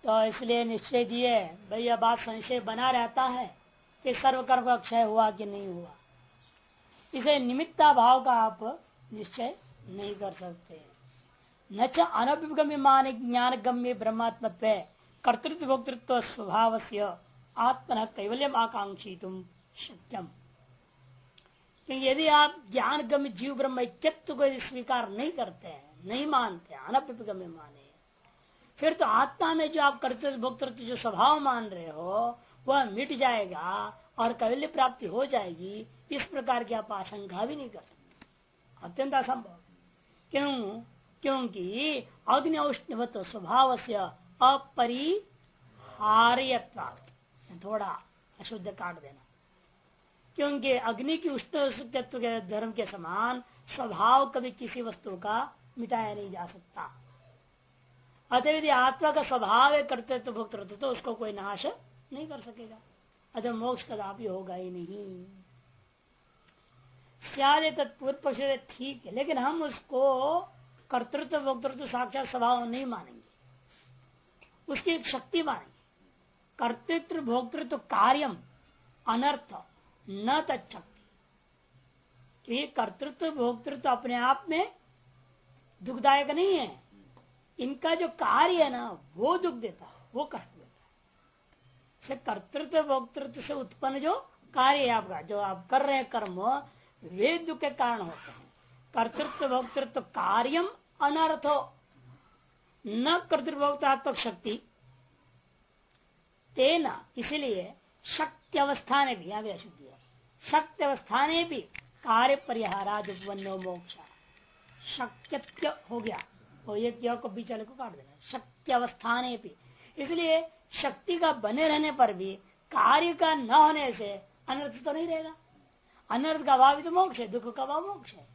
तो इसलिए निश्चय दिए भाई यह बात संशय बना रहता है कि सर्वकर्म का क्षय हुआ कि नहीं हुआ। इसे निमित्ता भाव का आप निश्चय नहीं कर सकते। न च अनभिगम्य मान ज्ञान गम्य ब्रह्मात्मत्व कर्तृत्व भोक्तृत्व स्वभाव से आत्मन कैवल्यम आकांक्षी तुम शक्यम। क्योंकि यदि आप ज्ञान गम्य जीव ब्रह्म ऐक्यत्व को स्वीकार नहीं करते हैं, नहीं मानते, अनभिगम्य माने, फिर तो आत्मा में जो आप कर्तृत्व भोक्तृत्व जो स्वभाव मान रहे हो वह मिट जाएगा और कैवल्य प्राप्ति हो जाएगी। इस प्रकार की आप आशंका भी नहीं कर सकते, अत्यंत असंभव। क्यों? क्योंकि अग्नि औष्ण्यवत स्वभाव से अपरिहार्यत्व, थोड़ा अशुद्ध काट देना, क्योंकि अग्नि की उष्ण तत्व के धर्म के समान स्वभाव कभी किसी वस्तु का मिटाया नहीं जा सकता। अतः यदि आत्मा का स्वभाव है कर्तृत्व भोक्तृत्व तो उसको कोई नाश नहीं कर सकेगा, अतः मोक्ष कदापि होगा ही नहीं। शायद तत्पूर्व पक्ष ठीक है, लेकिन हम उसको कर्तृत्व भोक्तृत्व साक्षात स्वभाव नहीं मानेंगे, उसकी एक शक्ति मानेंगे। कर्तृत्व भोक्तृत्व कार्यम अनर्थ न तत्शक्ति। ये कर्तृत्व भोक्तृत्व अपने आप में दुखदायक नहीं है, इनका जो कार्य है ना वो दुख देता है, वो कष्ट देता है। कर्तृत्व भोक्तृत्व से उत्पन्न जो कार्य है आपका, जो आप कर रहे हैं कर्म, वे दुख के कारण होते हैं। कर्तृत्व भोक्तृत्व कार्यम अनर्थो न कर्तृत्व भोक्तात्मक शक्ति तेना, इसलिए शक्ति अवस्था ने भी, यहाँ भी अशुद्धि है, शक्ति अवस्था ने भी कार्य परिहाराद उपन्नो मोक्ष शक्यत्य हो गया, और ये क्यों को बीच वाले को काट देना, शक्ति अवस्था ने भी। इसलिए शक्ति का बने रहने पर भी कार्य का न होने से अनर्थ तो नहीं रहेगा। अनर्थ का अभाव तो मोक्ष है, दुख का अभाव मोक्ष है।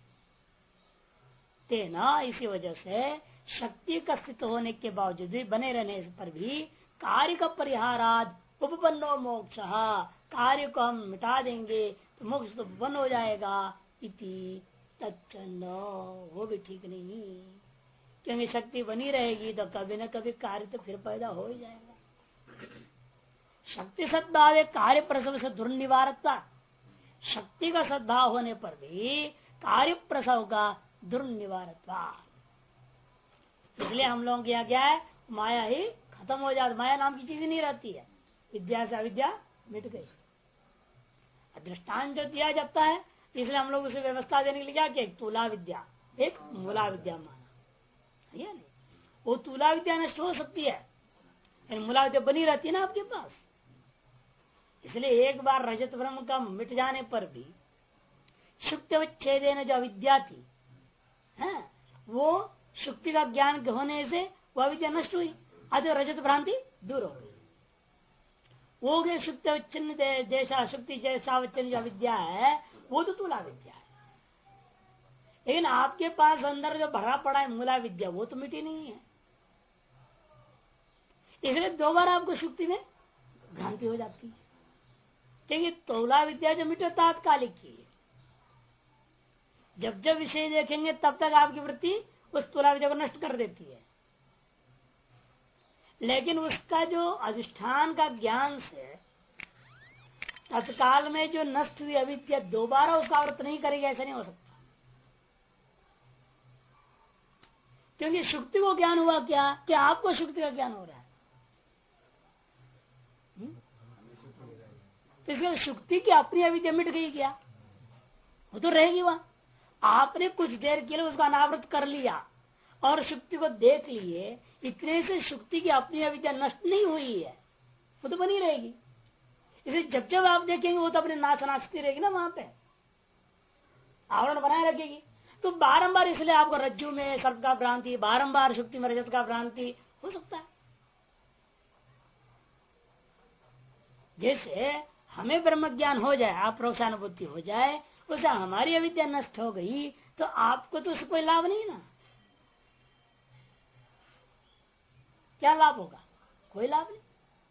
तेना, इसी वजह से शक्ति का स्थित होने के बावजूद भी, बने रहने पर भी कार्य का परिहाराद उपपन्नो मोक्ष, कार्य को हम मिटा देंगे तो मोक्ष तो उपपन्न हो जाएगा। इति तच्चन, वो भी ठीक नहीं, क्योंकि शक्ति बनी रहेगी तो कभी न कभी कार्य तो फिर पैदा हो ही जाएगा। शक्ति सद्भाव कार्य प्रसव से दुर्निवारता, शक्ति का सद्भाव होने पर भी कार्य प्रसव का दुर्निवारत्वा। इसलिए हम लोगों के यहाँ क्या है, माया ही खत्म हो जाती, माया नाम की चीज नहीं रहती है, विद्या से अविद्या मिट गई। दृष्टांत जो दिया जाता है, इसलिए हम लोग उसे व्यवस्था देने के लिए क्या किया, एक तुला विद्या एक मूला विद्या माना, है नहीं? वो तुला विद्या नष्ट हो सकती है, मूला विद्या बनी रहती है ना आपके पास। इसलिए एक बार रजत ब्रह्म का मिट जाने पर भी शुक्तिवच्छेदेन जो अविद्या थी है, वो शुक्ति का ज्ञान होने से वह अविद्या नष्ट हुई, अतः रजत भ्रांति दूर हो गई। वो गए शुक्तिवच्छिन्न देशा, शुक्ति जैसावच्छिन्न जो अविद्या है वो तो तुला विद्या है, लेकिन आपके पास अंदर जो भरा पड़ा है मूला विद्या वो तो मिटी नहीं है। इसलिए दो बार आपको शुक्ति में भ्रांति हो जाती है, क्योंकि तुला विद्या जो मिटे तात्कालिक की है, जब जब विषय देखेंगे तब तक आपकी वृत्ति उस तुला विद्या को नष्ट कर देती है। लेकिन उसका जो अधिष्ठान का ज्ञान से तत्काल में जो नष्ट हुई अविद्या दोबारा उसका व्रत नहीं करेगी, ऐसा नहीं हो सकता। क्योंकि शुक्ति को ज्ञान हुआ क्या आपको शुक्ति का ज्ञान हो रहा है, तो इसलिए शुक्ति की अपनी अविद्या मिट गई क्या, वो तो रहेगी वहां। आपने कुछ देर के लिए उसका अनावृत कर लिया और शुक्ति को देख लिए, इतने से शुक्ति की अपनी अविद्या नष्ट नहीं हुई है, वो तो बनी रहेगी। इसलिए जब जब आप देखेंगे वो तो अपने नाशनाशती रहेगी ना, वहां पे आवरण बनाए रखेगी। तो बारंबार इसलिए आपको रज्जु में सर्प का भ्रांति, बारंबार शुक्ति में रजत का भ्रांति हो सकता है। जैसे हमें ब्रह्म ज्ञान हो जाए, आप प्रोक्षानुभूति हो जाए, उससे हमारी अविद्या नष्ट हो गई तो आपको तो उससे कोई लाभ नहीं ना। क्या लाभ होगा, कोई लाभ नहीं।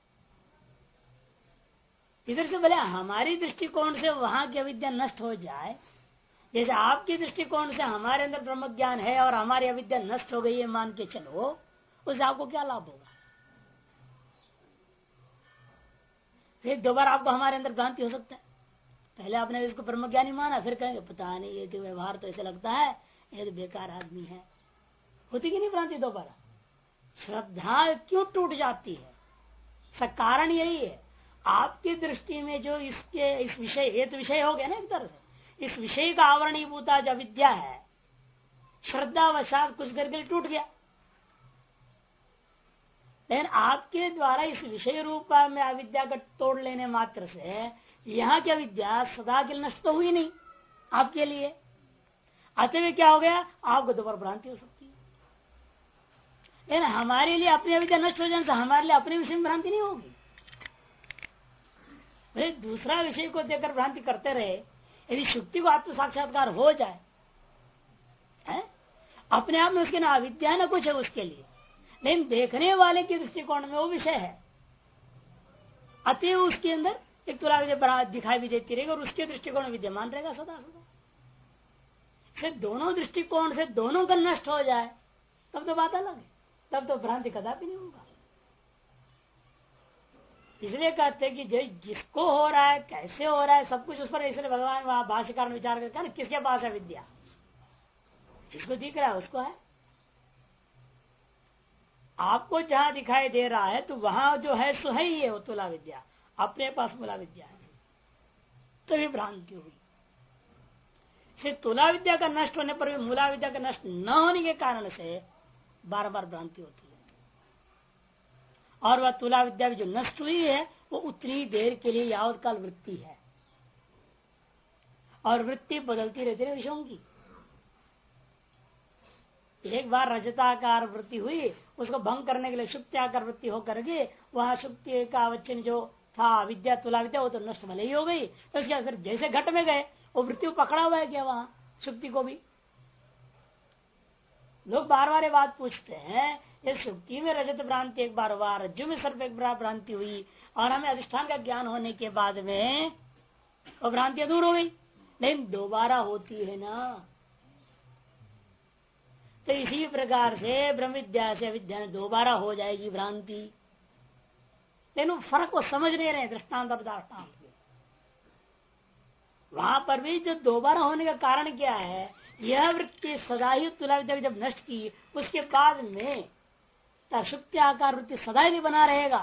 इधर से भले हमारी दृष्टिकोण से वहां की अविद्या नष्ट हो जाए, जैसे आपकी दृष्टिकोण से हमारे अंदर ब्रह्म ज्ञान है और हमारी अविद्या नष्ट हो गई है मान के चलो, उससे आपको क्या लाभ होगा, फिर दोबारा आपको हमारे अंदर भ्रांति हो सकता है। पहले आपने इसको ब्रह्म ज्ञानी माना, फिर कहेंगे पता नहीं ये तो व्यवहार तो ऐसे लगता है ये तो बेकार आदमी है। होती कि नहीं भ्रांति दोबारा? श्रद्धा क्यों टूट जाती है? इसका कारण यही है, आपकी दृष्टि में जो इस विषय, ये तो विषय हो गया ना एक तरह से, इस विषय का आवरणीभूता जो अविद्या है, श्रद्धावशात कुछ देर के लिए टूट गया। लेकिन आपके द्वारा इस विषय रूप में अविद्या का तोड़ लेने मात्र से यहाँ की अविद्या सदा के लिए नष्ट तो हुई नहीं आपके लिए। अतः क्या हो गया, आपको दोबारा भ्रांति हो सकती है। लेकिन हमारे लिए अपनी अविद्या नष्ट हो जाने से हमारे लिए अपने विषय में भ्रांति नहीं होगी। भाई दूसरा विषय को देकर भ्रांति करते रहे, यदि शुक्ति को आत्म साक्षात्कार हो जाए है? अपने आप में उसके ना अविद्या न कुछ है उसके लिए, लेकिन देखने वाले के दृष्टिकोण में वो विषय है। अतएव उसके अंदर एक तुला विद्या दिखाई भी देती रहेगी और उसके दृष्टिकोण में विद्यमान रहेगा सदा सदा। फिर दोनों दृष्टिकोण से दोनों का नष्ट हो जाए तब तो बात अलग है, तब तो भ्रांति कदापि नहीं होगा। इसलिए कहते हैं कि जिसको हो रहा है, कैसे हो रहा है, सब कुछ उस पर, इसलिए भगवान वहां भाष्यकार विचार करते हैं किसके पास है विद्या, जिसको दिख रहा है उसको है। आपको जहां दिखाई दे रहा है तो वहां जो है सो है ही है वो तुला विद्या, अपने पास मूला विद्या है, तभी भ्रांति हुई। सिर्फ तुला विद्या का नष्ट होने पर भी मूला विद्या का नष्ट न होने के कारण से बार बार भ्रांति होती है। और वह तुला विद्या भी जो नष्ट हुई है वो उतनी देर के लिए यावत काल वृत्ति है, और वृत्ति बदलती रहती है विषयों की। एक बार रजताकार वृत्ति हुई, उसको भंग करने के लिए शुक्त्याकार वृत्ति होकर के वहां शुक्ति का अवच्छिन्न जो था विद्या तुला विद्या वो तो नष्ट भले ही हो गई। तो उसके फिर जैसे घट में गए वो वृत्ति पकड़ा हुआ है क्या वहां शुक्ति को भी? लोग बार बार ये बात पूछते हैं, ये शुक्ति में रजत भ्रांति एक बार हुआ, रज्जु में सर्प एक बार भ्रांति हुई, और हमें अधिष्ठान का ज्ञान होने के बाद में वो भ्रांतियां दूर हो गई, लेकिन दोबारा होती है ना। तो इसी प्रकार से ब्रह्म विद्या से विद्या में दोबारा हो जाएगी भ्रांति, लेकिन फर्क को समझ नहीं रहे दृष्टांत और दाष्टान्त के। वहां पर भी जो दोबारा होने का कारण क्या है, यह वृत्ति सदा ही तुला विद्या जब नष्ट की उसके बाद में शुक्ति आकार वृत्ति सदा ही बना रहेगा,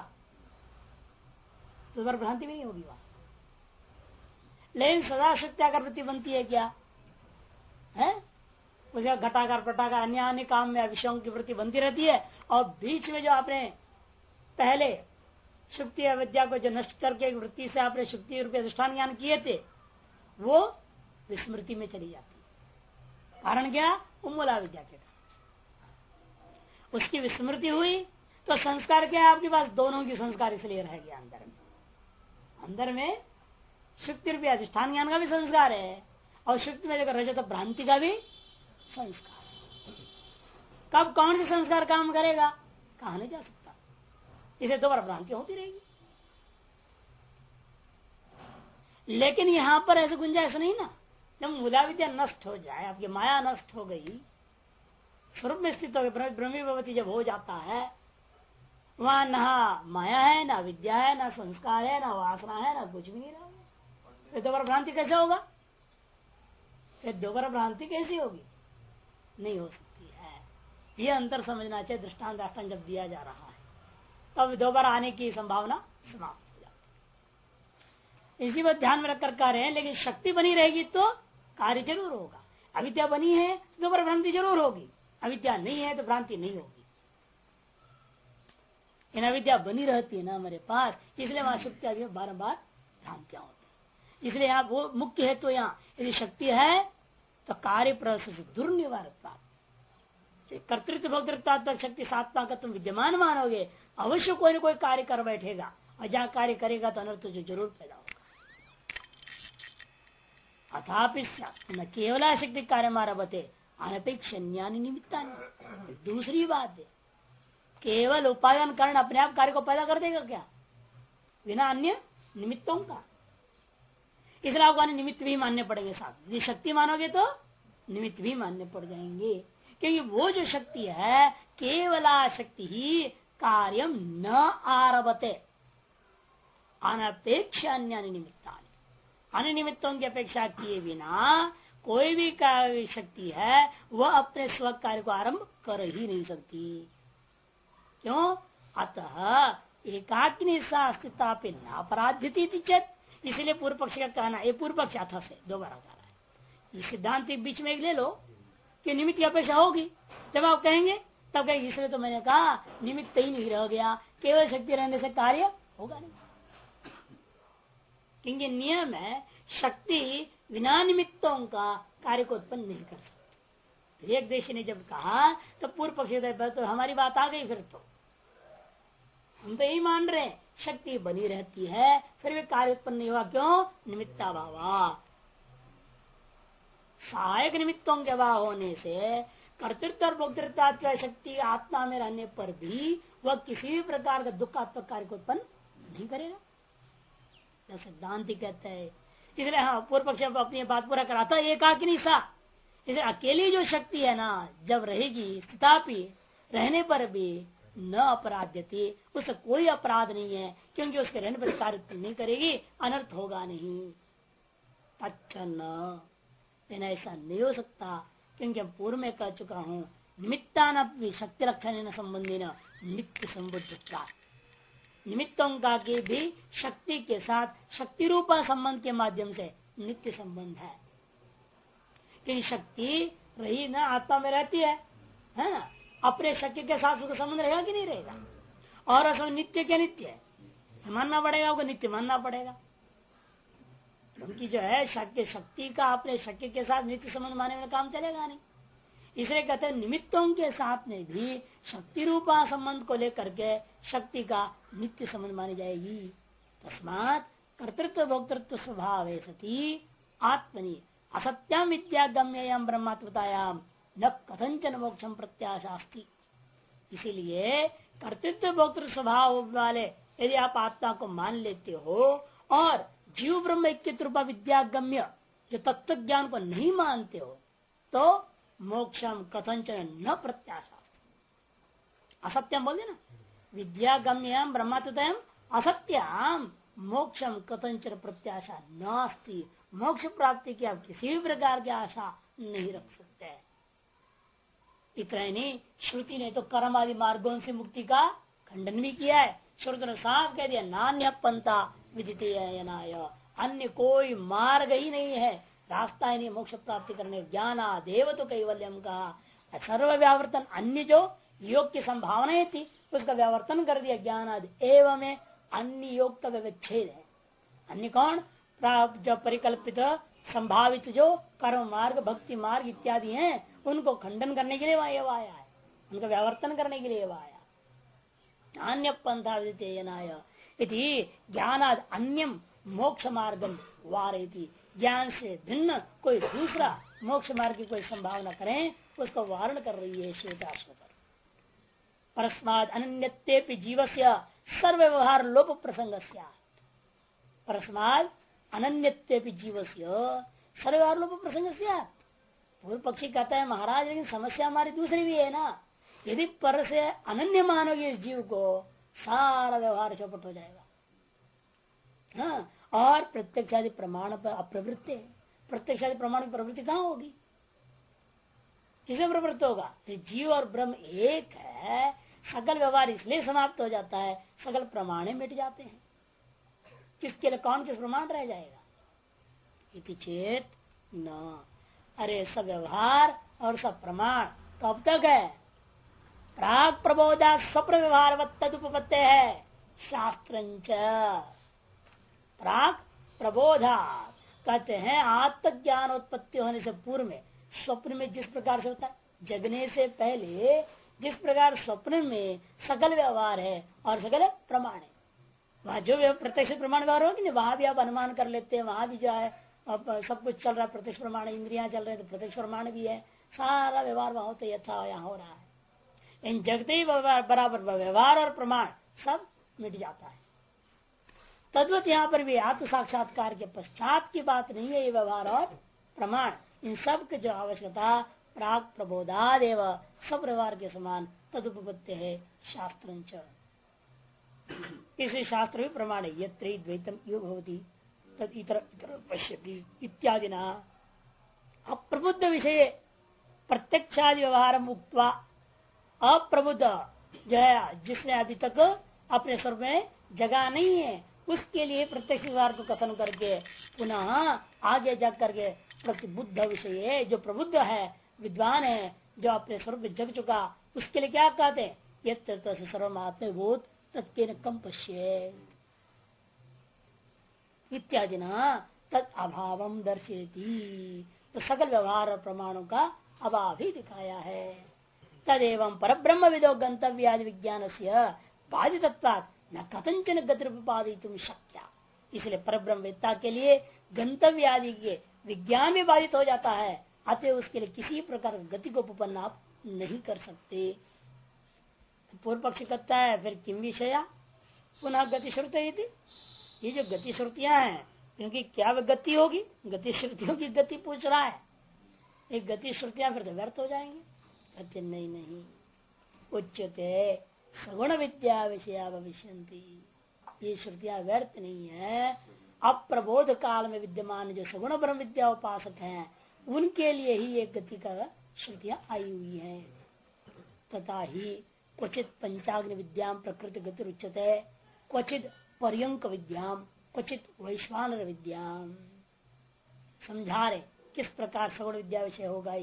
तो भ्रांति भी नहीं होगी वहां। लेकिन सदा शुक्ति आकार वृत्ति बनती है क्या है, उसका घटाकार पटाकार अन्य अन्य काम में विषयों की वृत्ति बनती रहती है, और बीच में जो आपने पहले शुक्ति अविद्या को जो नष्ट करके वृत्ति से आपने शुक्ति रूपी अधिष्ठान ज्ञान किए थे वो विस्मृति में चली जाती है। कारण क्या, मूला विद्या के कारण उसकी विस्मृति हुई। तो संस्कार क्या है आपके पास, दोनों की संस्कार इसलिए रह गया अंदर में शुक्ति रूपी अधिष्ठान ज्ञान का भी संस्कार है, और शुक्ति में जगह रजत भ्रांति का भी संस्कार। कब कौन से संस्कार काम करेगा कहा नहीं जा सकता, इसे दोबारा भ्रांति होती रहेगी। लेकिन यहां पर ऐसे गुंजाइश नहीं ना, जब मूला विद्या नष्ट हो जाए, आपकी माया नष्ट हो गई, स्वरूप में स्थित हो गई, ब्रह्मी भगवती जब हो जाता है, वहां ना माया है, ना विद्या है, ना संस्कार है, ना वासना है, ना कुछ भी नहीं रहा। फिर दोबारा भ्रांति कैसे होगा, फिर दोबारा भ्रांति कैसी होगी, नहीं हो सकती है। ये अंतर समझना चाहिए। दृष्टांत दाष्टान जब दिया जा रहा है तब दोबारा आने की संभावना समाप्त हो जाती है। इसी बात ध्यान में रखकर कह रहे हैं, लेकिन शक्ति बनी रहेगी तो कार्य जरूर होगा। अविद्या बनी है तो दोबारा भ्रांति जरूर होगी, अविद्या नहीं है तो भ्रांति नहीं होगी। इन अविद्या बनी रहती है ना हमारे पास, इसलिए वहां शक्ति आदि में बार बार भ्रांतियां होती है। इसलिए यहाँ वो मुख्य है, तो यहाँ यदि शक्ति है तो कार्य प्रसन्न दुर्निवारता, कर्तृत्व भोक्तृत्व शक्ति सात्मा का तुम विद्यमान मानोगे, अवश्य कोई न कोई कार्य कर बैठेगा, और जहां कार्य करेगा तो अनर्थ जो जरूर पैदा होगा। अथापि न केवला शक्ति कार्य मारभते अनपेक्ष निमित्ता। दूसरी बात है, केवल उपादान कारण अपने आप कार्य को पैदा कर देगा क्या, बिना अन्य निमित्तों का। इसलिए आपको निमित्त भी मानने पड़ेंगे साथ। यदि शक्ति मानोगे तो निमित्त भी मानने पड़ जाएंगे, क्योंकि वो जो शक्ति है केवला शक्ति ही कार्यम न आरभते, अनपेक्ष अन्य निमित्ता, अन्य निमित्तों की अपेक्षा किए बिना कोई भी कार्य शक्ति है वह अपने स्व कार्य को आरंभ कर ही नहीं सकती। क्यों? अतः एकाकिनी अस्तित्व पे नापराध्यति चेत, इसलिए पूर्व पक्ष का कहना, ये पूर्व पक्ष अथ से दोबारा कह रहा है। इस सिद्धांत के बीच में एक ले लो कि निमित्त की अपेक्षा होगी, जब आप कहेंगे तब कहेंगे इसलिए तो मैंने कहा निमित्त ही नहीं रह गया, केवल शक्ति रहने से कार्य होगा नहीं। क्योंकि नियम है शक्ति बिना निमित्तों का कार्य को उत्पन्न नहीं कर सकती। एक देशी ने जब कहा तो पूर्व पक्षी तो हमारी बात आ गई, फिर तो हम तो यही मान रहे हैं शक्ति बनी रहती है फिर भी कार्य उत्पन्न नहीं हुआ। क्यों? निमित्ता भावा, सहायक निमित्तों के अभाव होने से कर्तृत्व और भोक्तृत्व शक्ति आत्मा में रहने पर भी वह किसी भी प्रकार का दुखात्मक कार्य को उत्पन्न नहीं करेगा, सिद्धांति कहते हैं। इसलिए हाँ पूर्व पक्ष अपनी बात पूरा कराता है एकाकिनी सा, इसलिए अकेली जो शक्ति है ना जब रहेगी तथापि रहने पर भी न अपराध्यति, उससे कोई अपराध नहीं है क्योंकि उसके रहने पर कार्य नहीं करेगी, अनर्थ होगा नहीं। अच्छा न लेकिन ऐसा नहीं हो सकता क्योंकि हम पूर्व में कह चुका हूँ निमित्तान शक्ति लक्षण संबंधी न नित्य संबुद्ध, निमित्तों का की भी शक्ति के साथ शक्ति रूपा संबंध के माध्यम से नित्य संबंध है। क्योंकि शक्ति रही ना आत्मा में रहती है ना, अपने शक्ति के साथ उसका संबंध रहेगा कि नहीं रहेगा, और असम नित्य क्या नित्य है मानना पड़ेगा, उसको नित्य मानना पड़ेगा। क्योंकि जो है शक्ति का अपने शक्ति के साथ नित्य संबंध मानने में काम चलेगा नहीं। इसलिए कहते हैं निमित्तों के साथ में भी शक्ति रूपा संबंध को लेकर के शक्ति का नित्य संबंध मानी जाएगी। तस्मात् कर्तृत्व भोक्तृत्व स्वभाव सती आत्मनि असत्याम विद्यागम्यम ब्रह्मात्मतायाम न कथंचन मोक्षम प्रत्याशास्ति। इसीलिए कर्तृत्व भोक्तृत्व स्वभाव वाले यदि आप आत्मा को मान लेते हो और जीव ब्रह्म ऐक्य रूपा विद्यागम्य जो तत्व ज्ञान को नहीं मानते हो तो मोक्षम कथंचन न प्रत्याशा, असत्यम बोल देना, विद्यागम्यम ब्रह्मात्मतयम असत्यम मोक्षम कथंचन प्रत्याशा नास्ति, मोक्ष प्राप्ति की आप किसी भी प्रकार की आशा नहीं रख सकते। इतना नहीं, श्रुति ने तो कर्म आदि मार्गों से मुक्ति का खंडन भी किया है। श्रुति ने साफ कह दिया नान्य पंथा विदिते, अन्य कोई मार्ग ही नहीं है, रास्ता ही नहीं मोक्ष प्राप्ति करने। ज्ञाना देव तो कैवल्यम का सर्व व्यावर्तन, अन्य जो योग की संभावनाएं थी उसका व्यावर्तन कर दिया ज्ञानादि एवं अन्य योग का व्यवच्छेद है। अन्य कौन? जो परिकल्पित संभावित जो कर्म मार्ग भक्ति मार्ग इत्यादि हैं उनको खंडन करने के लिए वह आया है, उनका व्यावर्तन करने के लिए वह आया। अन्य पंथा यदि ज्ञानाद अन्यम मोक्ष मार्गम वारयति, ज्ञान से भिन्न कोई दूसरा मोक्ष मार्ग की कोई संभावना करें उसको वारण कर रही है श्वेताश्वतर। परस्माद अनन्यत्वेपि जीवस्य सर्व व्यवहार लोप प्रसंग, परस्माद अनन्यत्वेपि जीवस्य सर्व व्यवहार लोप प्रसंग। पूर्व पक्षी कहता है महाराज लेकिन समस्या हमारी दूसरी भी है ना, यदि पर से अनन्य मानोगे इस जीव को सारा व्यवहार चौपट हो जाएगा। हाँ, और प्रत्यक्षादि प्रमाण पर अप्रवृत्ति, प्रत्यक्षादि प्रमाण की प्रवृत्ति कहाँ होगी, किसमें प्रवृत्त होगा? जीव और ब्रह्म एक है, सकल व्यवहार इसलिए समाप्त हो जाता है, सकल प्रमाण मिट जाते हैं, किसके लिए कौन किस प्रमाण रह जाएगा? इति चेत न, अरे सब व्यवहार और सब प्रमाण कब तक है? प्राग प्रबोधा स्वप्न व्यवहार तदुपत्ते है शास्त्रंच। प्राग प्रबोधा कहते हैं आत्मज्ञान उत्पत्ति होने से पूर्व में स्वप्न में जिस प्रकार से होता है, जगने से पहले जिस प्रकार स्वप्न में सकल व्यवहार है और सकल प्रमाण है, वहां जो प्रत्यक्ष प्रमाण व्यवहार होगी वहां भी आप अनुमान कर लेते हैं, वहां भी जो है अब सब कुछ चल रहा है, प्रत्यक्ष प्रमाण, इंद्रियां चल रहे हैं तो प्रत्यक्ष प्रमाण भी है, सारा व्यवहार वहां होता यथा यहाँ हो रहा है। इन जगते ही बराबर व्यवहार और प्रमाण सब मिट जाता है। तद्वत यहाँ पर भी आत्म साक्षात्कार के पश्चात की बात नहीं है, ये व्यवहार और प्रमाण इन सब की जो आवश्यकता प्राग प्रबोधादेव सब व्यवहार के समान तदुपत्ति है शास्त्रंच। इसे शास्त्र भी प्रमाण है। यत्र द्वैतम योग भवति तद इतर इतर पश्यति इत्यादि ना। अप्रबुद्ध विषय प्रत्यक्षादि व्यवहार मुक्त्वा, अप्रबुद्ध जो है जिसने अभी तक अपने स्वर में जगह नहीं है, उसके लिए प्रत्यक्ष व्यवहार को कथन करके पुनः आगे जा करके प्रतिबुद्ध विषय जो प्रबुद्ध है, विद्वान है, जो अपने स्वरूप में जग चुका, उसके लिए क्या कहते हैं? यत्र सर्वमात्मभूत तत्केन कम पश्येत् इत्यादि ना तद अभावम दर्शयति। तो सकल व्यवहार और प्रमाणों का अभाव ही दिखाया है। तदेव परब्रह्म विदो गंतव्यादि विज्ञान से बाधितत्वात् न कथंचन गतिरुपादितुम शक्या। इसलिए परब्रह्मवेत्ता के लिए गंतव्य आदि के विज्ञान भी बाधित हो जाता है, अतः उसके लिए किसी प्रकार गति को उपपन्न आप नहीं कर सकते। पूर्व पक्ष कहता है फिर किम विषया पुनः गति श्रुति। ये जो गति श्रुतियां हैं क्योंकि क्या गति होगी, गति श्रुतियों की गति पूछ रहा है। एक गति श्रुतियां फिर तो व्यर्थ हो जाएंगे। कहते नहीं उच्चते सगुण विद्या विषया भविष्यन्ति। ये श्रुतियां व्यर्थ नहीं है। अप्रबोध काल में विद्यमान जो सगुण ब्रह्म विद्या उपासक हैं उनके लिए ही एक गति का श्रुतियां आई हुई है। तथा ही क्वचित पंचाग्नि विद्याम प्रकृति गति उच्चते, क्वचित पर्यंक विद्याम, क्वचित वैश्वानर विद्याम। समझा रहे किस प्रकार सगुण विद्या विषय होगा।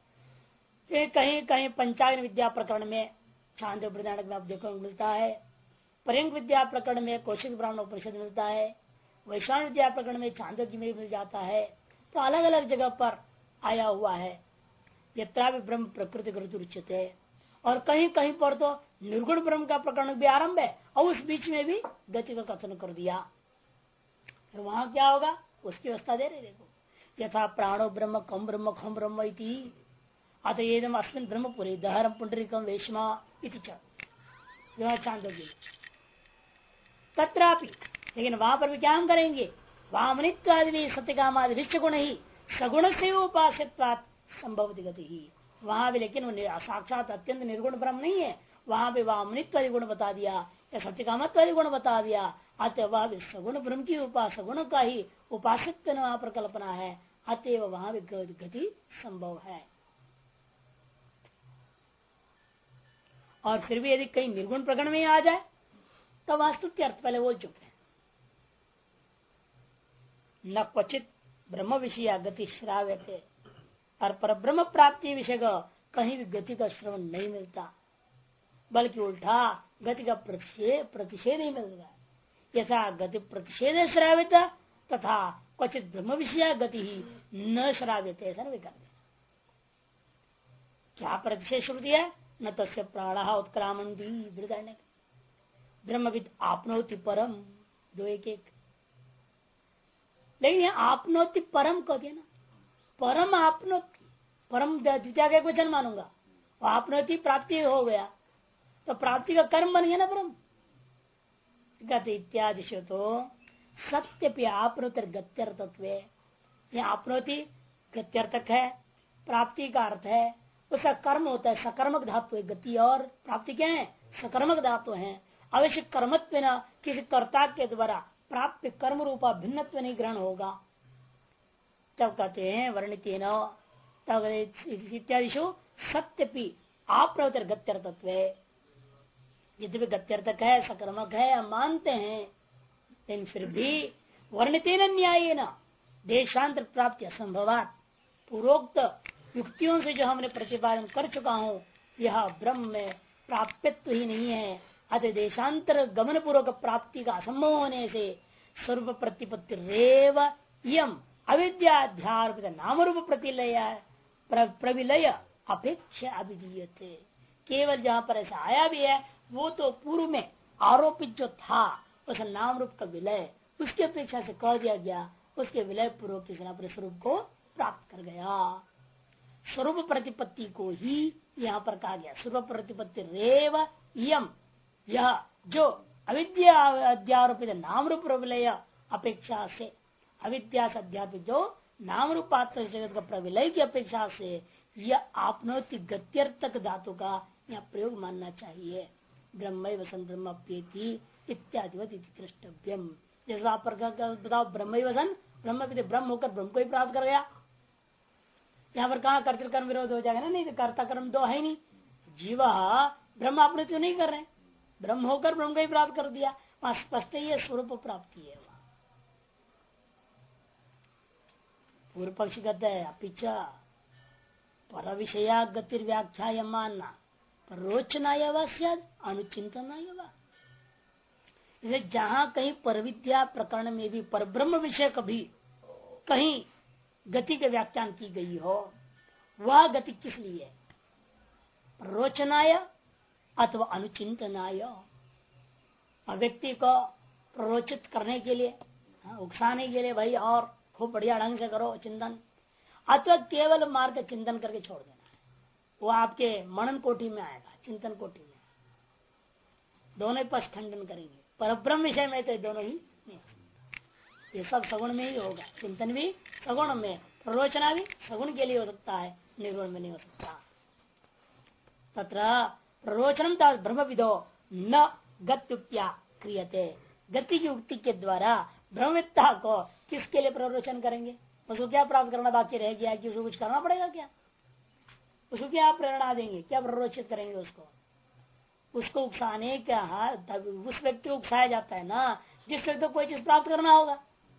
ये कहीं कहीं पंचाग्नि विद्या प्रकरण में छांदोग्य बृहदारण्यक में आप देखो मिलता है, पर्यंक विद्या प्रकरण में कौशिक ब्राह्मण उपनिषद मिलता है, वैश्वान विद्या प्रकरण में छांदोग्य में मिल जाता है। तो अलग अलग जगह पर आया हुआ है। यत्रा भी ब्रह्म प्रकृति गति उच्चते, और कहीं कहीं पर तो निर्गुण ब्रह्म का प्रकरण भी आरंभ है और उस बीच में भी गति का कथन कर दिया। फिर वहां क्या होगा उसकी व्यवस्था दे रहे। देखो यथा प्राणो ब्रह्म कम ब्रह्म खम ब्रह्म इति अतएदम अस्मिन् ब्रह्मपुरी दहरम पुंडरीकम वेश्मा इति चांदोग्य। तत्रापि लेकिन वहां पर भी क्या हम करेंगे, वामनित्वादि सत्यकामादि विश्व गुण ही सगुण से उपास्यत्वात् संभवति गति ही। वहां भी लेकिन साक्षात अत्यंत निर्गुण ब्रह्म नहीं है, वहां भी वामनित्व गुण बता दिया या सत्यकामत्व गुण बता दिया। अतः वह भी सगुण ब्रह्म की सगुण का ही उपासित वहां पर कल्पना है, अतएव वहां भी गति संभव है। और फिर भी यदि कहीं निर्गुण प्रकरण में आ जाए तो वास्तुत्य अर्थ पहले बोल चुके हैं। न क्वचित ब्रह्म विषय गति श्राव्यते, और पर ब्रह्म प्राप्ति विषय का कहीं भी गति का श्रवण नहीं मिलता, बल्कि उल्टा गति का प्रतिषेध ही मिलता है। यथा गति प्रतिषेध श्रावित तथा क्वचित ब्रह्म विषय गति ही न श्राव्यते, ऐसा नहीं करते। क्या प्रतिषेध श्रुति है, न तस्य प्राणः उत्क्रामन्ति बृहदारण्यक, ब्रह्मविद आपनोति परम, दो एक एक। लेकिन यहाँ आपनोति परम कह दिया ना, परम आपनोति, परम द्वितीय का वचन मानूंगा, आपनोति प्राप्ति हो गया तो प्राप्ति का कर्म बन गया ना परम। गति इत्यादि से तो सत्य आपनोतिर गत्यर्थत्व, यहाँ आपनोति गत्यर्थक है, प्राप्ति का अर्थ है, उसका कर्म होता है सकर्मक धातु है। गति और प्राप्ति क्या है, सकर्मक धातु है। अवश्य कर्मत्व न किसी कर्ता के द्वारा प्राप्त कर्म रूपा भिन्नत्व नहीं ग्रहण होगा। तब कहते हैं वर्णितेन तब इत्यादिशु सत्यपि आपनोतिर गत्यर्थत्व। यद्यपि गत्यर्थक है सकर्मक है हम मानते हैं, लेकिन फिर भी वर्णितेन न्यायेन देशांतर प्राप्ति असंभवात, पूर्वोक्त युक्तियों से जो हमने प्रतिपादन कर चुका हूँ यह ब्रह्म में प्राप्यत्व ही नहीं है। अतः देशांतर गमन पूर्वक प्राप्ति का असंभव होने से स्वरूप प्रतिपत्ति रेव यम अविद्याध्यारोपित नाम रूप प्रतिलय प्रविलय अपेक्षा अभिधीयते। केवल जहाँ पर ऐसा आया भी है वो तो पूर्व में आरोपित जो था उस नाम रूप का विलय उसकी अपेक्षा से कह दिया गया, उसके विलय पूर्वक किसी अपने स्वरूप को प्राप्त कर गया। स्वरूप प्रतिपत्ति को ही यहाँ पर कहा गया, स्वरूप प्रतिपत्ति रेव यम, यह जो अविद्या अध्यारोपित नाम रूप प्रविलय अपेक्षा से, अविद्या से अध्यापित जो नाम रूपात्मक जगत का प्रविलय की अपेक्षा से यह आपनोति गत्यर्थक धातु का यहाँ प्रयोग मानना चाहिए। ब्रह्म वसन ब्रह्मप्येति इत्यादि द्रष्टव्यम। जिस बात पर बताओ ब्रह्म वसन ब्रह्म ब्रह्म होकर ब्रह्म को ही प्राप्त कर गया। यहाँ पर कहा कर्तृकर्म विरोध हो जाएगा ना, नहीं तो कर्ता कर्म तो है ही नहीं। जीव ब्रह्म आपने तो नहीं कर रहे, ब्रह्म होकर ब्रह्म को ही प्राप्त कर दिया। वहां स्पष्ट ही स्वरूप प्राप्ति है। वहां पूर्व पक्ष कहते हैं अपिचा पर विषया गतिर व्याख्या मानना रोचना अनुचिंतना इसे जहां कहीं पर विद्या प्रकरण में भी पर ब्रह्म विषय कभी कहीं गति के व्याख्यान की गई हो, वह गति किस लिए है? प्ररोचनाय अथवा अनुचिंतनाय, व्यक्ति को प्ररोचित करने के लिए, उकसाने के लिए, भाई और खूब बढ़िया ढंग से करो चिंतन, अथवा केवल मार्ग चिंतन करके छोड़ देना है। वो आपके मनन कोटि में आएगा, चिंतन कोटि में। दोनों पक्ष खंडन करेंगे। पर ब्रह्म विषय में तो दोनों ही नहीं, ये सब सगुण में ही होगा। चिंतन भी सगुण में, प्ररोचना भी सगुण के लिए हो सकता है, निर्गुण में नहीं हो सकता। तत्र प्ररोचनम ब्रह्म विदो न गत्युक्त्या क्रियते। गति की उक्ति के द्वारा ब्रह्मविद्ता को किसके लिए प्ररोचन करेंगे? उसको क्या प्राप्त करना बाकी रह गया कि उसको कुछ करना पड़ेगा क्या? उसको क्या प्रेरणा देंगे, क्या प्ररोचित करेंगे उसको? उसको उकसाने क्या, उस व्यक्ति को उकसाया जाता है ना जिस व्यक्ति को कोई चीज प्राप्त करना होगा।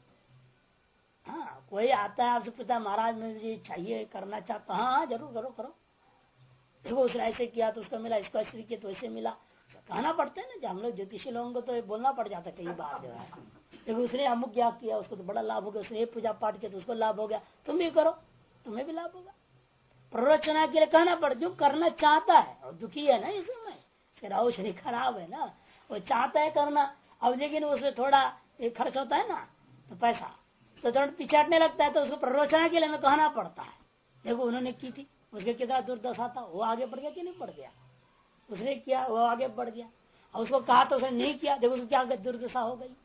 हाँ, कोई आता है आपसे पूछता है महाराज मुझे चाहिए, करना चाहता, हाँ जरूर करो करो। देखो उसने ऐसे किया तो उसको मिला, इसको ऐसे किया तो ऐसे मिला। कहना पड़ता है ना, जब हम लोग ज्योतिषी लोगों को तो बोलना पड़ जाता है कई बार। जो है देखो उसने अमुक क्या किया, उसको तो बड़ा लाभ हो गया, उसने पूजा पाठ किया तो उसको लाभ हो गया, तुम भी करो तुम्हें भी लाभ होगा। प्ररोचना के लिए कहना पड़, जो करना चाहता है और दुखी है ना इस समय, राहु शरीर खराब है ना, वो चाहता है करना, अब लेकिन उसमें थोड़ा खर्च होता है ना, तो पैसा तो थोड़ा पिछाटने लगता है, तो उसको प्ररोचना के लिए हमें कहना पड़ता है। देखो उन्होंने की थी, उसके कितना दुर्दशा था, वो आगे बढ़ गया कि नहीं बढ़ गया? उसने किया वो आगे बढ़ गया, और उसको कहा तो उसने नहीं किया, देखो उसको क्या दुर्दशा हो गई।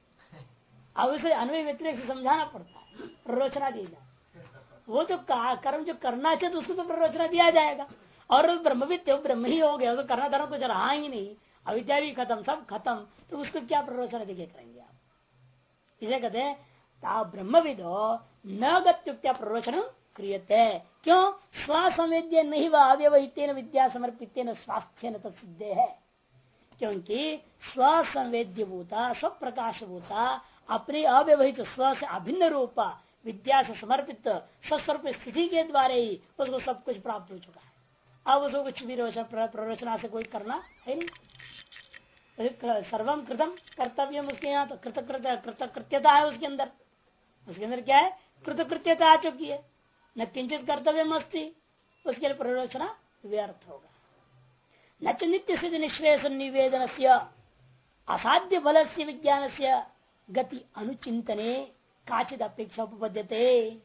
अब उसे अन्वय व्यतिरेक से समझाना पड़ता है, प्ररोचना दी जाए। वो तो कर्म जो करना चाहिए तो उसको तो प्ररोचना दिया जाएगा। और ब्रह्मविद्य ब्रह्म ही हो गया, तो करना धर्म कुछ रहा ही नहीं, अविद्या भी खत्म, सब खत्म, तो उसको क्या प्ररोचना देखे करेंगे आप? इसे कहते हैं ब्रह्मविदो न गत्युक्त्या प्ररोचन क्रियते। क्यों? स्वसंवेद्य नहीं व अव्यवहितेन विद्या समर्पितेन स्वास्थ्य न सिद्धे है। क्योंकि स्वसंवेद्य भूता स्वप्रकाश भूता अपने अव्यवहित स्व से अभिन्न रूपा विद्या से समर्पित स्वस्वरूप स्थिति के द्वारा ही उसको सब कुछ प्राप्त हो चुका है। अब उसको कुछ भी प्ररोचना से कोई करना है नहीं। सर्वम कृतम कर्तव्य उसके यहाँ तो कृतकृत्यता है उसके अंदर क्या है? कृतकृत्यता आ चुकी है, न किंचित कर्तव्य मस्ती, उसके लिए प्ररोचना व्यर्थ होगा। न च नित्य सिद्ध निश्रेयस निवेदन से असाध्य फल से विज्ञान से गति अनुचिंतने काचित अपेक्षा उपपद्यते।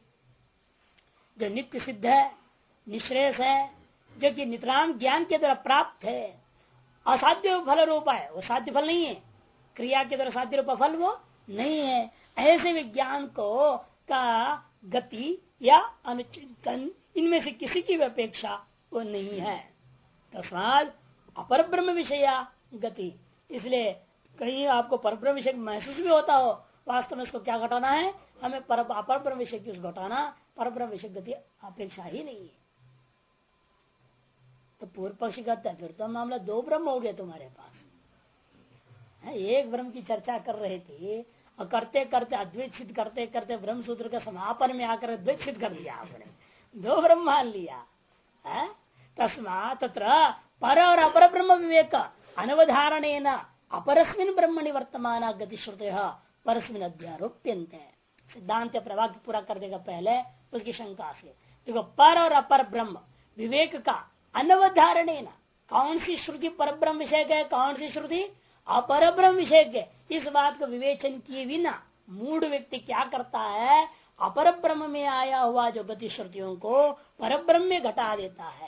जो नित्य सिद्ध है, निश्रेयस है, जो कि नितराम ज्ञान के द्वारा प्राप्त है, असाध्य फल रूप है, वो साध्य फल नहीं है, क्रिया के द्वारा साध्य रूप फल वो नहीं है। ऐसे विज्ञान को का गति या अनुचिंतन इनमें से किसी की भी अपेक्षा वो नहीं है। तस्मात् अपर ब्रह्म विषया गति, इसलिए कहीं आपको पर ब्रह्म विषय महसूस भी होता हो, वास्तव में इसको क्या घटाना है, हमें अपर ब्रह्म विषय की घटाना, पर ब्रह्म विषय गति अपेक्षा ही नहीं है। तो पूर्व पक्षी कहता है फिर तो मामला दो ब्रह्म हो गए तुम्हारे पास। एक ब्रह्म की चर्चा कर रहे थे और करते करते अद्वैत सिद्ध करते करते ब्रह्म सूत्र के समापन में आकर अद्वैत सिद्ध कर दिया आपने, दो ब्रह्म मान लिया। तस्मा तत्र पर और अपर ब्रह्म विवेक अनवधारणेन अपरस्मिन् ब्रह्मणि वर्तमान गति श्रुते परस्मिन् अध्यारोप्यन्ते। सिद्धांत प्रवाक्य पूरा कर देगा पहले उसकी शंका से। देखो पर और अपर ब्रह्म विवेक का अनवधारणेन, कौन सी श्रुति पर ब्रह्म विषय है, कौन सी श्रुति अपर ब्रह्म विषय है, इस बात का विवेचन किए बिना मूढ़ व्यक्ति क्या करता है, अपर ब्रह्म में आया हुआ जो गति श्रुतियों को पर ब्रह्म में घटा देता है।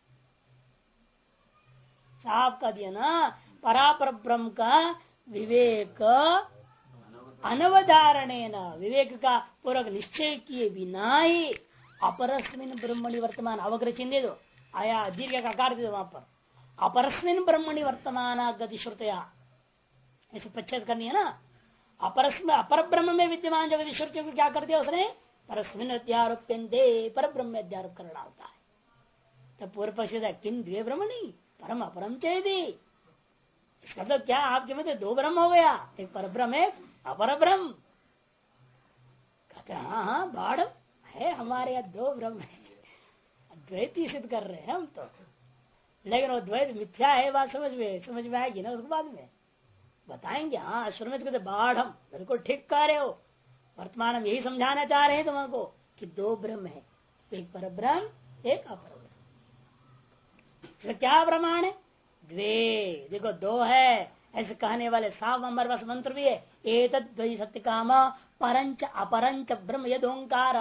साफ का दिया ना, परापर ब्रह्म का विवेक अनवधारणेन, विवेक का पूर्वक निश्चय किए बिना ही अपरस्मिन् ब्रह्मणि वर्तमान, अवग्रह चिन्ह दे दो, आया दीर्घ का कार्य दे दो वहां पर, अपरस्मिन ब्रह्मणि वर्तमान गति श्रुतया, ऐसे पच्छेद करनी है ना। अपर ब्रह्म में विद्यमान जो गति श्रुतियों को क्या कर दिया उसने, परस्मिन अध्यारोप्यन्ते, पर ब्रह्म अध्यारोप कर डालता है। तब पूर्व पश्चिद है किन द्वे ब्रह्म नहीं परम अपरम चेदी। इसका मतलब क्या, आपके मध्य दो ब्रह्म हो गया, एक पर ब्रह्म एक अपर ब्रह्म। कहते हाँ बाढ़ है हमारे यहाँ दो ब्रह्म है, द्वैती सिद्ध कर रहे हैं हम तो। लेकिन वो द्वैत मिथ्या है, बात समझ में आएगी ना उसके बाद में बताएंगे। हाँ शुरू में बाढ़ हम बिल्कुल ठीक कह रहे हो, वर्तमान हम यही समझाना चाह रहे हैं तुमको कि दो ब्रह्म है, एक पर ब्रह्म एक अपर ब्रह्म। क्या प्रमाण है, द्वे, देखो दो है ऐसे कहने वाले साफ हमारे पास मंत्र भी है, एतद् द्वै सत्य काम परंच अपरंच ब्रह्म यदोंकार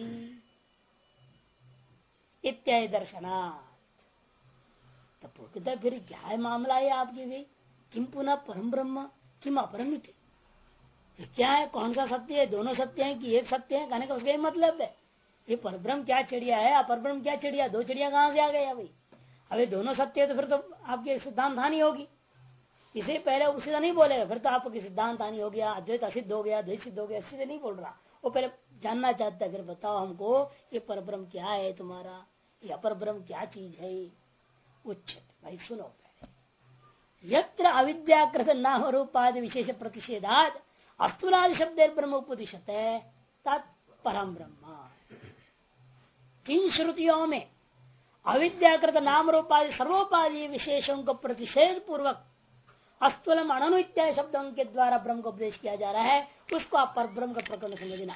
इत्यादि दर्शनात्। तब पूछता फिर क्या है मामला है आपकी भी, किम पुनः परम ब्रह्म किम अपरम, क्या है, कौन सा सत्य है, दोनों सत्य है कि एक सत्य है, कहने का उसका मतलब है। ये परब्रह्म क्या चिड़िया है, अपर ब्रह्म क्या चिड़िया, दो चिड़िया कहाँ से आ गई भाई। अभी दोनों सत्य है तो फिर तो आपके सिद्धांत हानि होगी, इसे पहले सीधा नहीं बोलेगा, फिर तो आपकी सिद्धांत हानि हो गया, अद्वैत असिद्ध हो गया, द्वैत सिद्ध हो गया, सीधे नहीं बोल रहा। वो पहले जानना चाहता है, फिर बताओ हमको ये परब्रह्म क्या है तुम्हारा, ये अपर ब्रह्म क्या चीज है। उच्चत भाई सुनो पहले, यत्र अविद्याकृत नाम रूपादि विशेष प्रतिषेधात अस्तुलादि शब्द ब्रह्म उपदिशत है तत्परम ब्रह्म। जिन श्रुतियों में अविद्याकृत नाम रूपादि सर्वोपाधि विशेषों को प्रतिषेध पूर्वक अस्तुलम अणु इत्यादि शब्दों के द्वारा ब्रह्म को उपदेश किया जा रहा है, उसको आप पर ब्रह्म का प्रकरण समझना।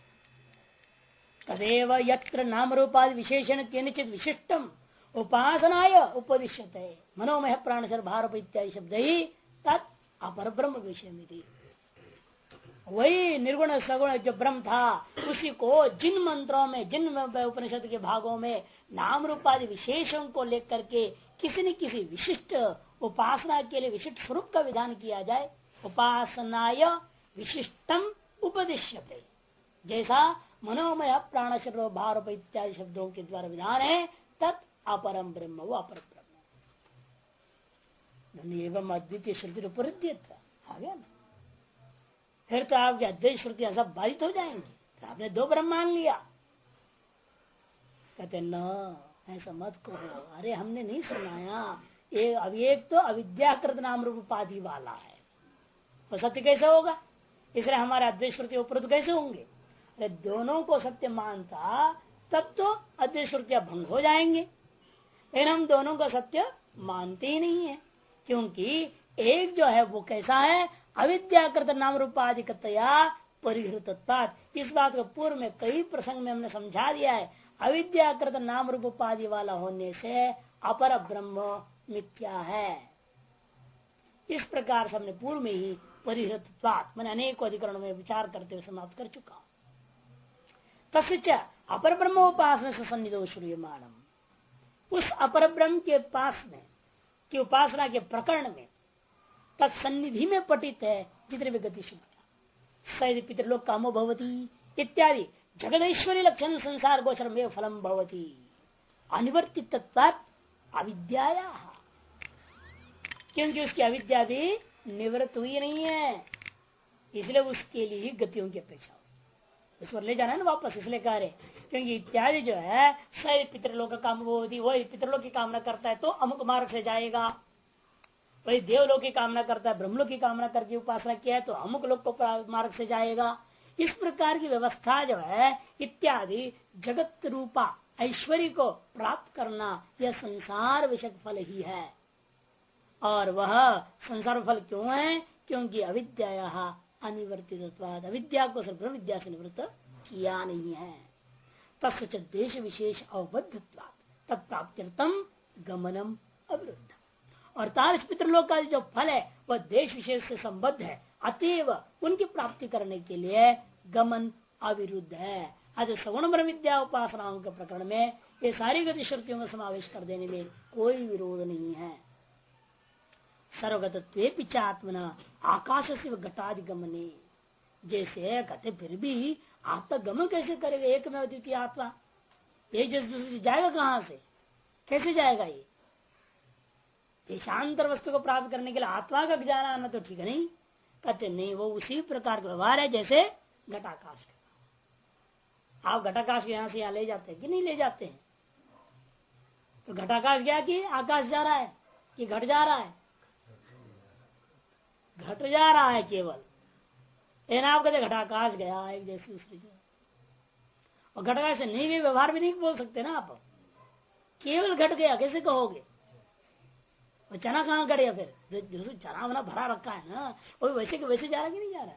तदेव यत्र नाम रूपादि विशेषण केनचित विशिष्टम उपासनाय उपदिश्यते है मनोमय प्राणशर भारप इत्यादि शब्द ही तत् अपर ब्रह्म विषय में थी। वही निर्गुण सगुण जो ब्रह्म था उसी को जिन मंत्रों में, जिन उपनिषद के भागों में नाम रूपादि विशेषों को लेकर के किसी न किसी विशिष्ट उपासना के लिए विशिष्ट स्वरूप का विधान किया जाए, उपासनाय विशिष्टम उपदिश्यते, जैसा मनोमय प्राण शरीर भार इत्यादि शब्दों के द्वारा विधान है, तत् अपरम ब्रह्म, वो अपर ब्रह्म एवं अद्वितीय श्रुति उपरुद्यत आ गया ना। फिर तो आपकी अद्वैत श्रुतियां सब बाधित हो जाएंगी, तो आपने दो ब्रह्म मान लिया। कहते न ऐसा मत कहो, अरे हमने नहीं सुनाया, अभी एक तो अविद्याकृत नाम रूप उपाधि वाला है, तो सत्य कैसे होगा, इसलिए हमारे अद्वैत श्रुति उपरुद्ध कैसे होंगे। अरे दोनों को सत्य मानता तब तो अद्वैत श्रुतियां भंग हो जाएंगे, लेकिन हम दोनों का सत्य मानते ही नहीं है, क्योंकि एक जो है वो कैसा है, अविद्याकृत नाम रूपाधिकतया परिहृतत्वात्। इस बात को पूर्व में कई प्रसंग में हमने समझा दिया है, अविद्याकृत नाम रूप उपाधि वाला होने से अपर ब्रह्म मिथ्या है। इस प्रकार से हमने पूर्व में ही परिहृतत्वात् मैंने अनेक अधिकरणों में विचार करते हुए समाप्त कर चुका हूं। तस्च अपर ब्रह्मोपासना से सन्निधो श्रूयमाणम, उस अपर ब्रह्म के पास में की उपासना के प्रकरण में तत्सन्निधि में पठित है जितने भी गति श्रुतियां, सैद पितृलोक कामो भवती इत्यादि जगदीश्वरी लक्षण संसार गोचर में फलम भवती अनिवर्तित अविद्या, क्योंकि उसकी अविद्या भी निवृत्त हुई नहीं है, इसलिए उसके लिए ही गतियों की अपेक्षा हो, उसको ले जाना है ना वापस, इसलिए कह रहे क्योंकि इत्यादि जो है सैद पितृलोक का काम भवती, वही पितृलोक की कामना करता है तो अमुक मार्ग से जाएगा, वही देवलोक की कामना करता है, ब्रह्मलोक की कामना करके उपासना किया है तो अमुक लोक को मार्ग से जाएगा। इस प्रकार की व्यवस्था जो है इत्यादि जगत रूपा ऐश्वर्य को प्राप्त करना यह संसार विषयक फल ही है, और वह संसार फल क्यों है, क्योंकि अविद्या अनिवर्तित, अविद्या को ब्रह्म विद्या से निवृत्त किया नहीं है। तस्य देश विशेष अवबद्धत्वात् तत्प्राप्त्यर्थम गमनम अविरुद्ध, और तारस पितृलोक का जो फल है वह देश विशेष से संबद्ध है, अतएव उनकी प्राप्ति करने के लिए गमन अविरुद्ध है। आज सगुण ब्रह्म विद्या उपासनाओं के प्रकरण में ये सारी गति श्रुतियों का समावेश कर देने में कोई विरोध नहीं है। सर्वगतत्वे चात्मना आकाश से घटादि गमने, जैसे कहते फिर भी आत्मा गमन कैसे करेगा, एक में द्वितीय आत्मा, एक जैसे दूसरी जाएगा कहाँ से, कैसे जाएगा ये, देशांतर वस्तु को प्राप्त करने के लिए आत्मा का ज्ञान आना तो ठीक है नहीं। कहते नहीं, वो उसी प्रकार का व्यवहार है जैसे घटाकाश का। आप घटाकाश यहां से यहां ले जाते हैं कि नहीं ले जाते हैं? तो घटाकाश गया कि आकाश जा रहा है कि घट जा रहा है? घट जा रहा है केवल। लेकिन आप कहते घटाकाश गया एक जैसे दूसरी जगह, और घटाकाश से नहीं गए व्यवहार भी नहीं बोल सकते ना आप। केवल घट गया कैसे कहोगे? और चना कहाँ गड़ेगा फिर? जो चना वना भरा रखा है ना, वो वैसे के वैसे जा रहा है कि नहीं जा रहा है?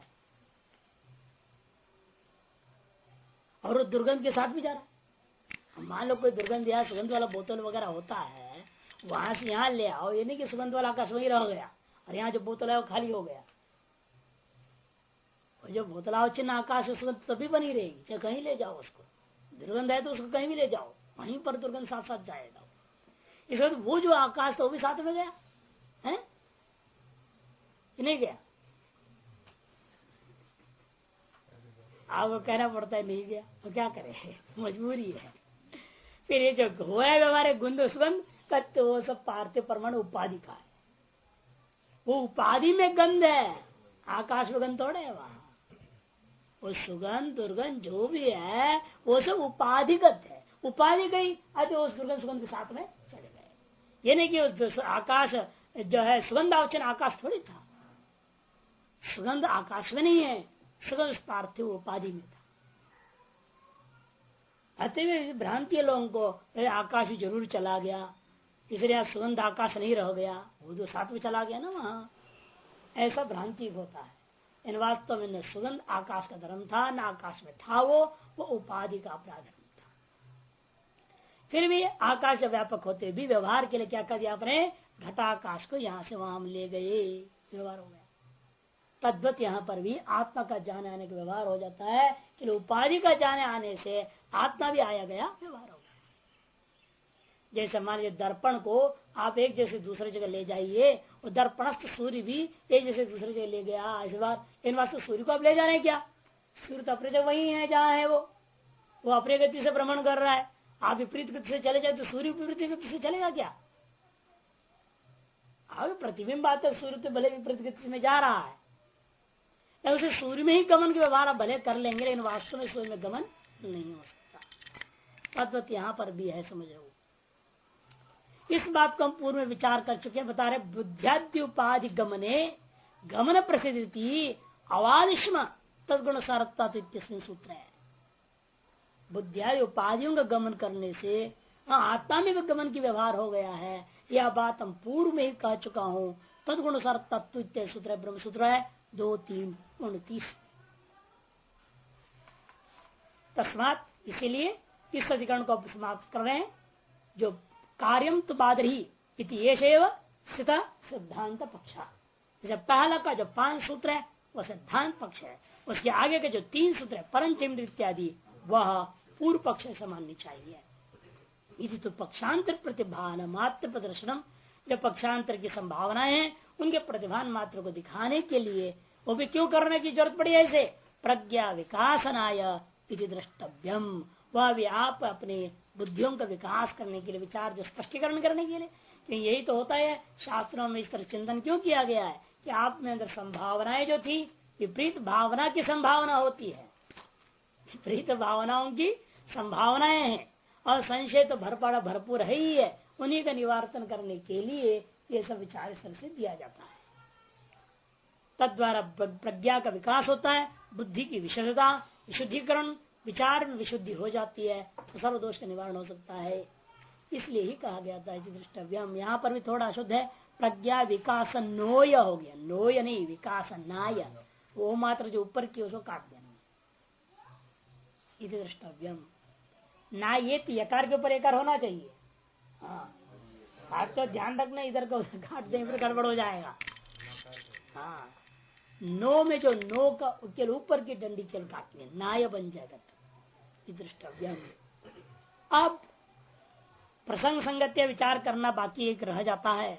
और वो दुर्गंध के साथ भी जा रहा है। मान लो कोई दुर्गंध या सुगंध वाला बोतल वगैरह होता है, वहां से यहाँ ले आओ, ये नहीं कि सुगंध वाला आकाश वही रह गया और यहाँ जो बोतल है वो खाली हो गया। और जो बोतल आओ चिन्ह आकाश सुगंध तभी बनी रहेगी, चाहे कहीं ले जाओ उसको। दुर्गंध है तो उसको कहीं भी ले जाओ, वहीं पर दुर्गंध साथ साथ जाएगा। इस वक्त वो जो आकाश था वो भी साथ में गया है कि नहीं गया? आपको कहना पड़ता है नहीं गया, तो क्या करे, मजबूरी है। फिर ये जो हुआ है हमारे गुंद सुगंध कत्ते, वो सब पार्थिव परमाणु उपाधि का है। वो उपाधि में गंध है, आकाश में गंध थोड़े है वहां। वो सुगंध दुर्गंध जो भी है वो सब उपाधिगत है। उपाधि गई तो उस दुर्गंध सुगंध के साथ में चले गए। ये नहीं कि आकाश जो है सुगंध अवचन आकाश थोड़ी था। सुगंध आकाश में नहीं है, सुगंध पार्थिव उपाधि में था। अतः भ्रांति लोगों को आकाश भी जरूर चला गया, इसलिए सुगंध आकाश नहीं रह गया, वो जो साथ में चला गया ना वहां, ऐसा भ्रांति होता है। इन वास्तव में न सुगंध आकाश का धर्म था, न आकाश में था, वो उपाधि का अपना धर्म था। फिर भी आकाश व्यापक होते भी व्यवहार के लिए क्या कर दिया आपने? घटाकाश को यहां से वहां ले गए, व्यवहार हो गया। तद्वत यहाँ पर भी आत्मा का जाने आने का व्यवहार हो जाता है कि उपाधि का जाने आने से आत्मा भी आया गया व्यवहार हो गया। जैसे मान लीजिए दर्पण को आप एक जैसे दूसरे जगह ले जाइए, और दर्पणस्थ सूर्य भी एक जैसे दूसरे जगह ले गया। इस बार इन वास्तव सूर्य को आप ले जा रहे हैं क्या? सूर्य तो अपने जगह वही है जहाँ है, वो अपने गति से भ्रमण कर रहा है। आप विपरीत गति से चले जाए तो सूर्य विपरीत गति से चलेगा क्या? आप प्रतिबिंब आते सूर्य तो भले विपरीत गति में जा रहा है, उसे सूर्य में ही गमन के व्यवहार भले कर लेंगे, लेकिन वास्तव में सूर्य में गमन नहीं हो सकता। तद्वत यहाँ पर भी है, समझ लो। इस बात को हम पूर्व में विचार कर चुके हैं, बता रहे बुद्ध्याद्य उपाधि गमने गमन प्रसिद्धि अवादिश्म तदगुण सारत्ता सूत्र है। बुद्धियादि उपाधियों का गमन करने से आत्मा में भी गमन की व्यवहार हो गया है, यह बात हम पूर्व में ही कह चुका हूँ। तदगुण सार तत्व सूत्र है, ब्रह्म सूत्र है 2-3-29। तस्मात इसीलिए इस अधिकरण को समाप्त कर रहे हैं, जो कार्यम तो बादरी स्थित सिद्धांत पक्ष। जब पहला का जो 5 सूत्र है वह सिद्धांत पक्ष है, उसके आगे के जो 3 सूत्र है परंचिम इत्यादि वह पूर्व पक्ष से माननी चाहिए। यदि तो पक्षांतर प्रतिभान मात्र प्रदर्शनम, जो पक्षांतर की संभावनाएं हैं उनके प्रतिभान मात्र को दिखाने के लिए वो भी क्यों करने की जरूरत पड़ी? ऐसे प्रज्ञा विकासनाय इति द्रष्टव्यम, वह भी आप अपने बुद्धियों का विकास करने के लिए, विचार जो स्पष्टीकरण करने के लिए। क्योंकि यही तो होता है, शास्त्रों में इसका चिंतन क्यों किया गया है कि आप में अंदर संभावनाएं जो थी, विपरीत भावना की संभावना होती है, विपरीत भावनाओं की संभावनाएं हैं, और संशय तो भरपूर है ही है। उन्हीं का निवारण करने के लिए ये सब विचार इस तरह से दिया जाता है। तद्वारा प्रज्ञा का विकास होता है, बुद्धि की विशुद्धता, विशुद्धिकरण, विचार में विशुद्धि हो जाती है, तो सर्वदोष का निवारण हो सकता है। इसलिए ही कहा गया था कि दृष्टव्यम। यहाँ पर भी थोड़ा अशुद्ध है, प्रज्ञा विकास नोय हो गया, नोय नहीं विकास नाय, वो मात्र जो ऊपर की उसको काट देना। इति दृष्टव्यम, ना ये यकार के ऊपर एकार होना चाहिए। हाँ, आप तो ध्यान रखना, इधर को काट दें फिर गड़बड़ हो जाएगा। हाँ, नो में जो नो का केवल ऊपर की डंडी केवल काटनी है, नाय बन जाएगा। दृष्टव्यम। अब प्रसंग संगत्य विचार करना बाकी एक रह जाता है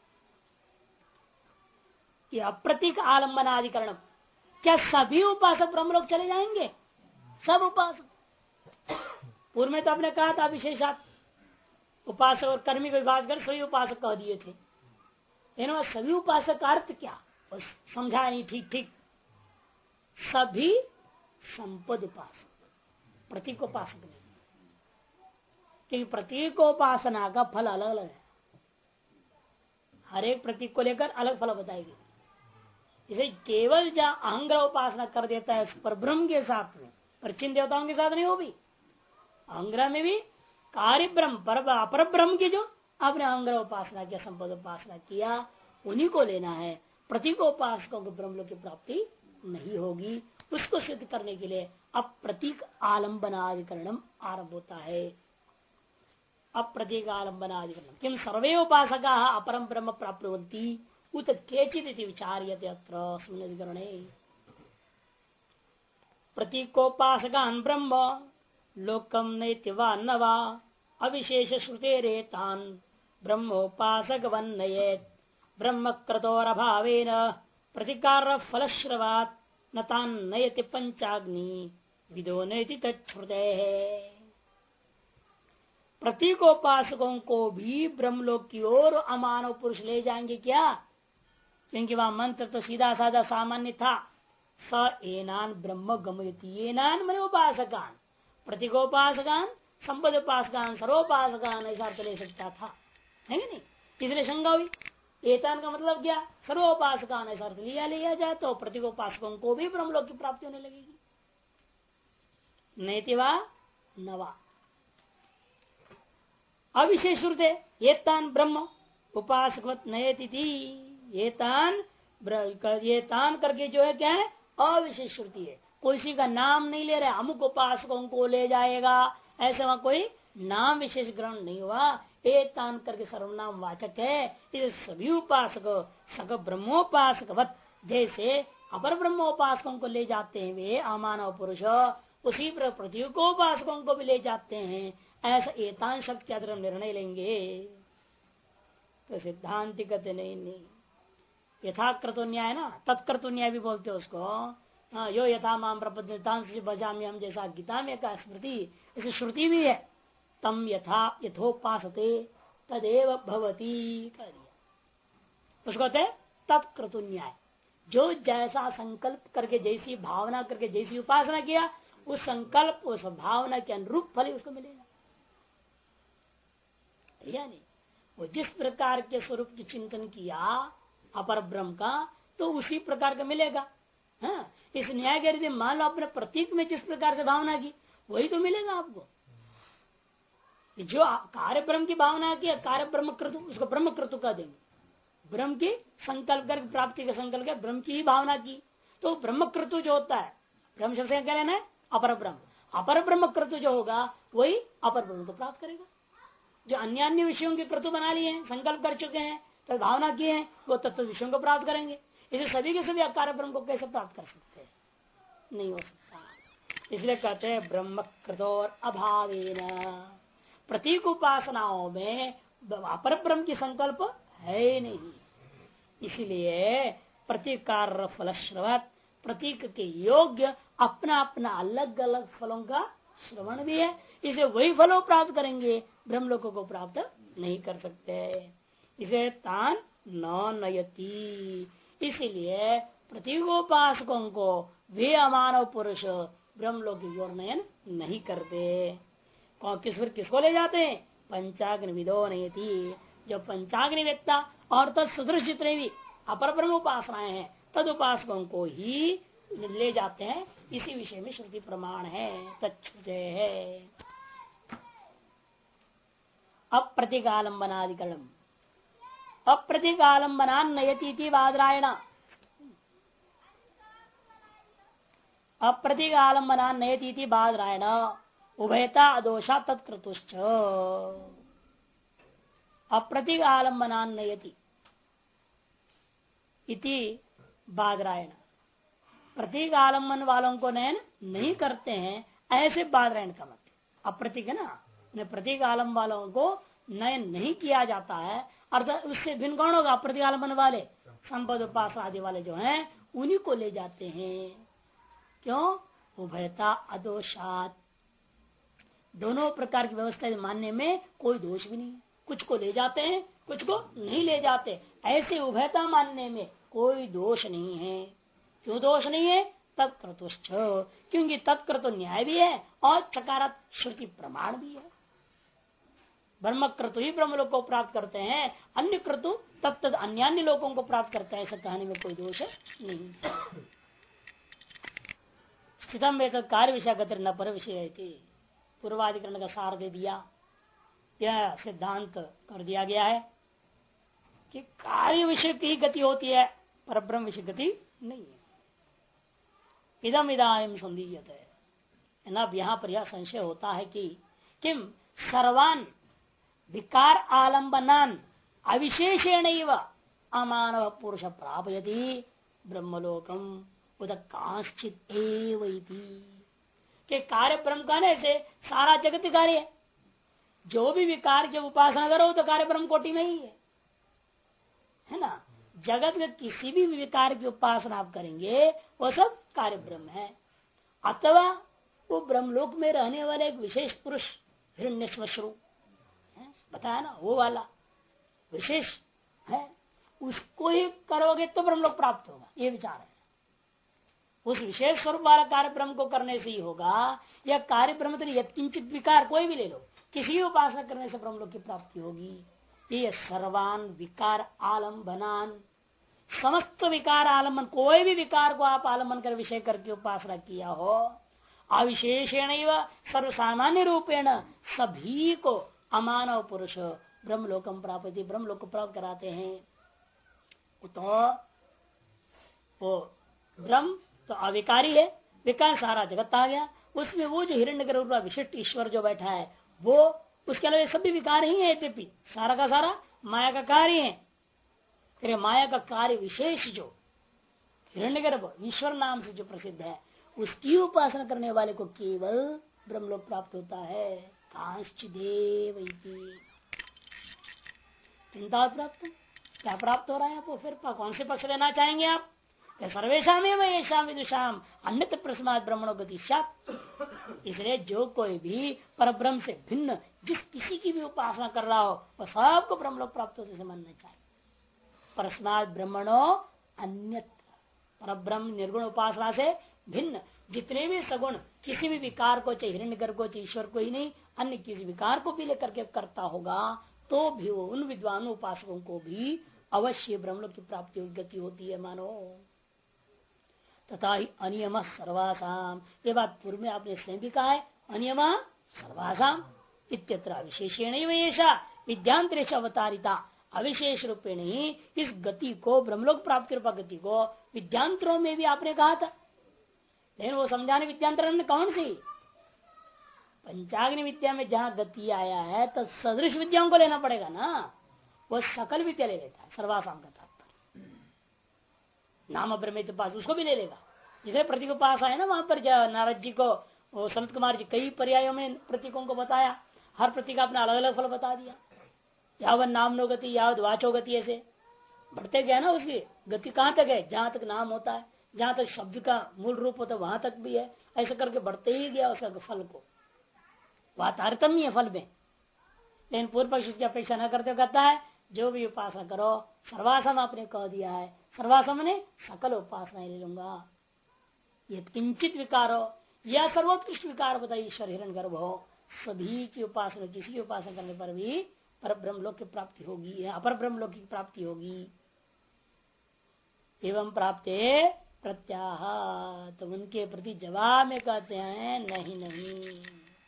कि अप्रतीक आलम्बनाधिकरण, क्या सभी उपासक ब्रह्मलोक चले जाएंगे? सब उपासक। पूर्व में तो आपने कहा था विशेषात उपासक और कर्मी को विभाग कर सभी उपासक कह दिए थे, इन सभी उपासक का अर्थ क्या, बस समझा नहीं ठीक ठीक। सभी संपद उपासक, प्रतीकोपासक नहीं, क्योंकि प्रतीकोपासना का फल अलग अलग है। हर एक प्रतीक को लेकर अलग फल बताएगी। इसे केवल जहां अहंग्रह उपासना कर देता है पर ब्रह्म के साथ में, पर चिन्ह देवताओं के साथ नहीं, हो भी अहंग्रह में भी कार्य ब्रह्म अपर ब्रह्म की जो आपने अहंग्रह उपासना किया, संपद उपासना किया, उन्हीं को लेना है। प्रतीकोपासकों को ब्रह्मलोक की प्राप्ति नहीं होगी। उसको सिद्ध करने के लिए अब प्रतीक आलम्बनाधिकरणम आरंभ होता है। अब प्रतीक आलम्बनाधिकरणम किम सर्वे उपासका अपरम ब्रह्म प्राप्नुवन्ति उत केचित् विचार्यते अत्र अस्मिन्नधिकरणे। प्रतीकोपासकान् ब्रह्म लोकम नैति वा न वा अविशेष श्रुतेरेतान् ब्रह्मोपासक वन्नयेत् ब्रह्म क्रतोरभावेन प्रतिकार फलश्रवात् न तान् नयति पंचाग्नि विदो नयति तच्छ्रुतेः। प्रतीकोपासकों को भी ब्रह्मलोक की ओर अमानव पुरुष ले जाएंगे क्या? क्योंकि वह मंत्र तो सीधा साधा सामान्य था। स एनान ब्रह्म गमयति, एनान मने उपासकान, प्रतीकोपासकान, संपद उपासकान, सर्वोपासकान, ऐसा अर्थ ले सकता था, है कि नहीं? इसलिए शंका हुई। एतान का मतलब क्या? सर्वोपासकान ऐसा अर्थ लिया जाए तो प्रतीकोपासकों को भी ब्रह्मलोक की प्राप्ति होने लगेगी। नैतिवा नवा अविशेष श्रुते एतान ब्रह्म उपासकवत नयति, एतान करके जो है क्या है? अविशेष श्रुति है। किसी का नाम नहीं ले रहे, अमुक उपासकों को ले जाएगा, ऐसे वहां कोई नाम विशेष ग्रहण नहीं हुआ। एतान करके सर्वनाम वाचक है। इस सभी उपासक सक ब्रह्मोपासकवत जैसे अपर ब्रह्मोपासकों को ले जाते हैं वे अमानव पुरुष, उसी प्रतीकोपासकों को भी ले जाते हैं। ऐसा एतान शब्द के आधार निर्णय लेंगे तो सिद्धांत कहते नहीं। यथाक्रतो न्याय ना, तत्क्रतो न्याय भी बोलते हैं उसको। यो यथा माम प्रपद्यतांश बजामी हम, जैसा गीता में का स्मृति, इसे श्रुति भी है। तम यथा यथोपासते तदेव भवती कर दिया, उसको कहते तत्क्रतु न्याय। जो जैसा संकल्प करके, जैसी भावना करके, जैसी उपासना किया, उस संकल्प उस भावना के अनुरूप फल उसको मिलेगा। यानी वो जिस प्रकार के स्वरूप की चिंतन किया अपर ब्रह्म का, तो उसी प्रकार का मिलेगा। हाँ, इस न्याय के रीति मान लो अपने प्रतीक में जिस प्रकार से भावना की, वही तो मिलेगा आपको। जो कार्य ब्रह्म की भावना की, कार्य ब्रह्म कृतु, उसको ब्रह्म कृतु कह देंगे। ब्रह्म की संकल्प कर प्राप्ति का संकल्प कर ब्रह्म की ही भावना की, तो ब्रह्म कृतु जो होता है, ब्रह्म शब्द से क्या लेना है? अपर ब्रह्म। अपर ब्रह्म कृतु जो होगा वही अपर ब्रह्म को प्राप्त करेगा। जो अन्य अन्य विषयों के कृतु बना लिए हैं, संकल्प कर चुके हैं, तो भावना किए हैं, वो तत्व विषयों को प्राप्त करेंगे। इसे सभी के सभी अकार ब्रह्म को कैसे प्राप्त कर सकते हैं? नहीं हो सकता। इसलिए कहते हैं ब्रह्म कृतोर अभावेन। प्रतीक उपासनाओं में अपर ब्रह्म की संकल्प है नहीं, इसलिए प्रतीकार फलश्रवत, प्रतीक के योग्य अपना अपना अलग अलग फलों का श्रवण भी है। इसे वही फलों प्राप्त करेंगे, ब्रह्मलोकों को प्राप्त नहीं कर सकते। इसे तान न नयति, इसलिए प्रतीकोपासकों को वे अमानव पुरुष ब्रह्मलोक की ओर नयन नहीं करते। कौन किसको ले जाते हैं? पंचाग्नि विदो नयति, जो पंचाग्नि वेत्ता और तत्सदृश जितने भी अपर ब्रह्म उपासनाएं हैं, तद उपासकों को ही ले जाते हैं। इसी विषय में श्रुति प्रमाण है, तच्छ्रुते है। अप्रतीकालंबनाधिकरणम, अप्रतीकालंबना नयति बादरायण, अप्रतीकालंबना नयति बादरायण उभयता अदोषा तत्कृतुश्च। अप्रतीकालंबना नयति इति बादरायण, प्रतीक आलम्बन वालों को नयन नहीं करते हैं, ऐसे बादरायण का मत। अप्रतीक है ना, प्रतीक आलम वालों को नयन नहीं किया जाता है, अर्थात उससे भिन्न कौन होगा? अप्रतीक आलम्बन वाले, संपद उपासना आदि वाले जो हैं, उन्हीं को ले जाते हैं। क्यों? उभयता अदोषात, दोनों प्रकार की व्यवस्था मानने में कोई दोष भी नहीं है। कुछ को ले जाते हैं, कुछ को नहीं ले जाते। ऐसे उभयता मानने में कोई दोष नहीं है। क्यों दोष नहीं है? तत्क्रतुश्च, क्योंकि तत्कृत तो न्याय भी है और चकारात श्रुति प्रमाण भी है। ब्रह्म क्रतु ही ब्रह्म लोक को प्राप्त करते हैं, अन्य क्रतु तब तक अन्य लोगों को प्राप्त करते हैं, ऐसा कहने में कोई दोष नहीं। स्थितम वेद कार्य विषय गति न पर विषय, पूर्वाधिकरण का सार दे दिया। यह सिद्धांत कर दिया गया है कि कार्य विषय की गति होती है, पर ब्रह्म विषय गति नहीं है। इदम इदानीम संदीयते है ना। यहाँ पर यह संशय होता है कि किम सर्वान विकार आलंबनान अविशेषेण अमानव पुरुष प्रापयति ब्रह्मलोकम उद कांश्चित एवैति, के कार्य ब्रह्म कहने से सारा जगत कार्य है। जो भी विकार की उपासना करो तो कार्य ब्रह्म कोटि में ही है ना। जगत में किसी भी विकार की उपासना आप करेंगे वो सब कार्य ब्रह्म है। अथवा वो ब्रह्मलोक में रहने वाले एक विशेष पुरुष हिरण्यश्वश्रु बताया ना, वो वाला विशेष है, उसको ही करोगे तो ब्रह्मलोक प्राप्त होगा, ये विचार है। उस विशेष स्वरूप वाला कार्य ब्रह्म को करने से ही होगा। यह कार्य ब्रह्म तो यत्किंचित विकार कोई भी ले लो, किसी भी उपासना करने से ब्रह्मलोक की प्राप्ति होगी। ये सर्वान विकार आलम्बनान, समस्त विकार आलम्बन, कोई भी विकार को आप आलम्बन कर विषय करके उपासना किया हो, अविशेषेण सर्वसामान्य रूपेण सभी को अमानव पुरुष ब्रह्मलोकम प्राप्ति, ब्रह्मलोक को प्राप्त कराते हैं। तो वो ब्रह्म तो अविकारी है, विकार सारा जगत आ गया, उसमें वो जो हिरण्यगर्भ विशिष्ट ईश्वर जो बैठा है वो, उसके अलावा सभी विकार ही है, यद्यपि सारा का सारा माया का कार्य है। फिर माया का कार्य विशेष जो हिरण्यगर्भ ईश्वर नाम से जो प्रसिद्ध है, उसकी उपासना करने वाले को केवल ब्रह्मलोक प्राप्त होता है। कांश्चिदेव चिंता प्राप्त, क्या प्राप्त हो रहा है आपको? फिर कौन से पक्ष लेना चाहेंगे आप? सर्वेशा में ऐसा विदुषाम अन्यत्र प्रस्माद ब्रह्मणो गति। इसलिए जो कोई भी पर ब्रह्म से भिन्न जिस किसी की भी उपासना कर रहा हो वह सबको ब्रह्मलोक प्राप्त होते से मानना चाहिए। परस्माद ब्रह्मणो अन्यत्र, पर ब्रह्म निर्गुण उपासना से भिन्न जितने भी सगुण किसी भी विकार को, चाहे हिरण्यगर्भ को, चाहे ईश्वर को ही नहीं, अन्य किसी विकार को भी लेकर के करता होगा तो भी वो उन विद्वान उपासकों को भी अवश्य ब्रह्मलोक की प्राप्ति गति होती है। मानो तथा ही अनियम सर्वासाम, ये बात पूर्व में आपने स्वयं भी कहा है, अनियम सर्वासाम इत्यत्र विशेषेण ऐसा विद्यांतरेश अवतारिता, अविशेष रूपेण ही इस गति को, ब्रह्मलोक प्राप्ति रूपा गति को विद्यांतरों में भी आपने कहा था। लेकिन वो समझाने विद्यांतर कौन सी? पंचाग्नि विद्या में जहाँ गति आया है तो सदृश विद्याओं को लेना पड़ेगा ना, वो सकल विद्या ले लेता है। सर्वासाम का तात्पर्य नाम ब्रह्म के पास उसको भी ले लेगा। जिसे प्रतीक पास आए ना, वहां पर नारद जी को संत कुमार जी कई पर्यायों में प्रतीकों को बताया, हर प्रतीक अपना अलग अलग फल बता दिया। यावत नाम नो गति, यावत वाचो गति, ऐसे बढ़ते गया ना। उसकी गति कहाँ तक है? जहां तक नाम होता है, जहां तक शब्द का मूल रूप होता है वहां तक भी है। ऐसे करके बढ़ते ही गया उसका फल को, वह तारतम्य है फल में। लेकिन पूर्व पक्ष की अपेक्षा न करते कहता है जो भी उपासना करो, सर्वासम आपने कह दिया है, सर्वासम ने सकल उपासना ले लूंगा। ये किंचित विकार हो या सर्वोत्कृष्ट विकार बताइए, ईश्वर हिरण्यगर्भ हो, सभी की उपासना, किसी की उपासना करने पर भी पर ब्रह्मलोक की प्राप्ति होगी, अपर ब्रह्मलोक की प्राप्ति होगी। एवं प्राप्त प्रत्याह, तो उनके प्रति जवाब में कहते हैं नहीं नहीं,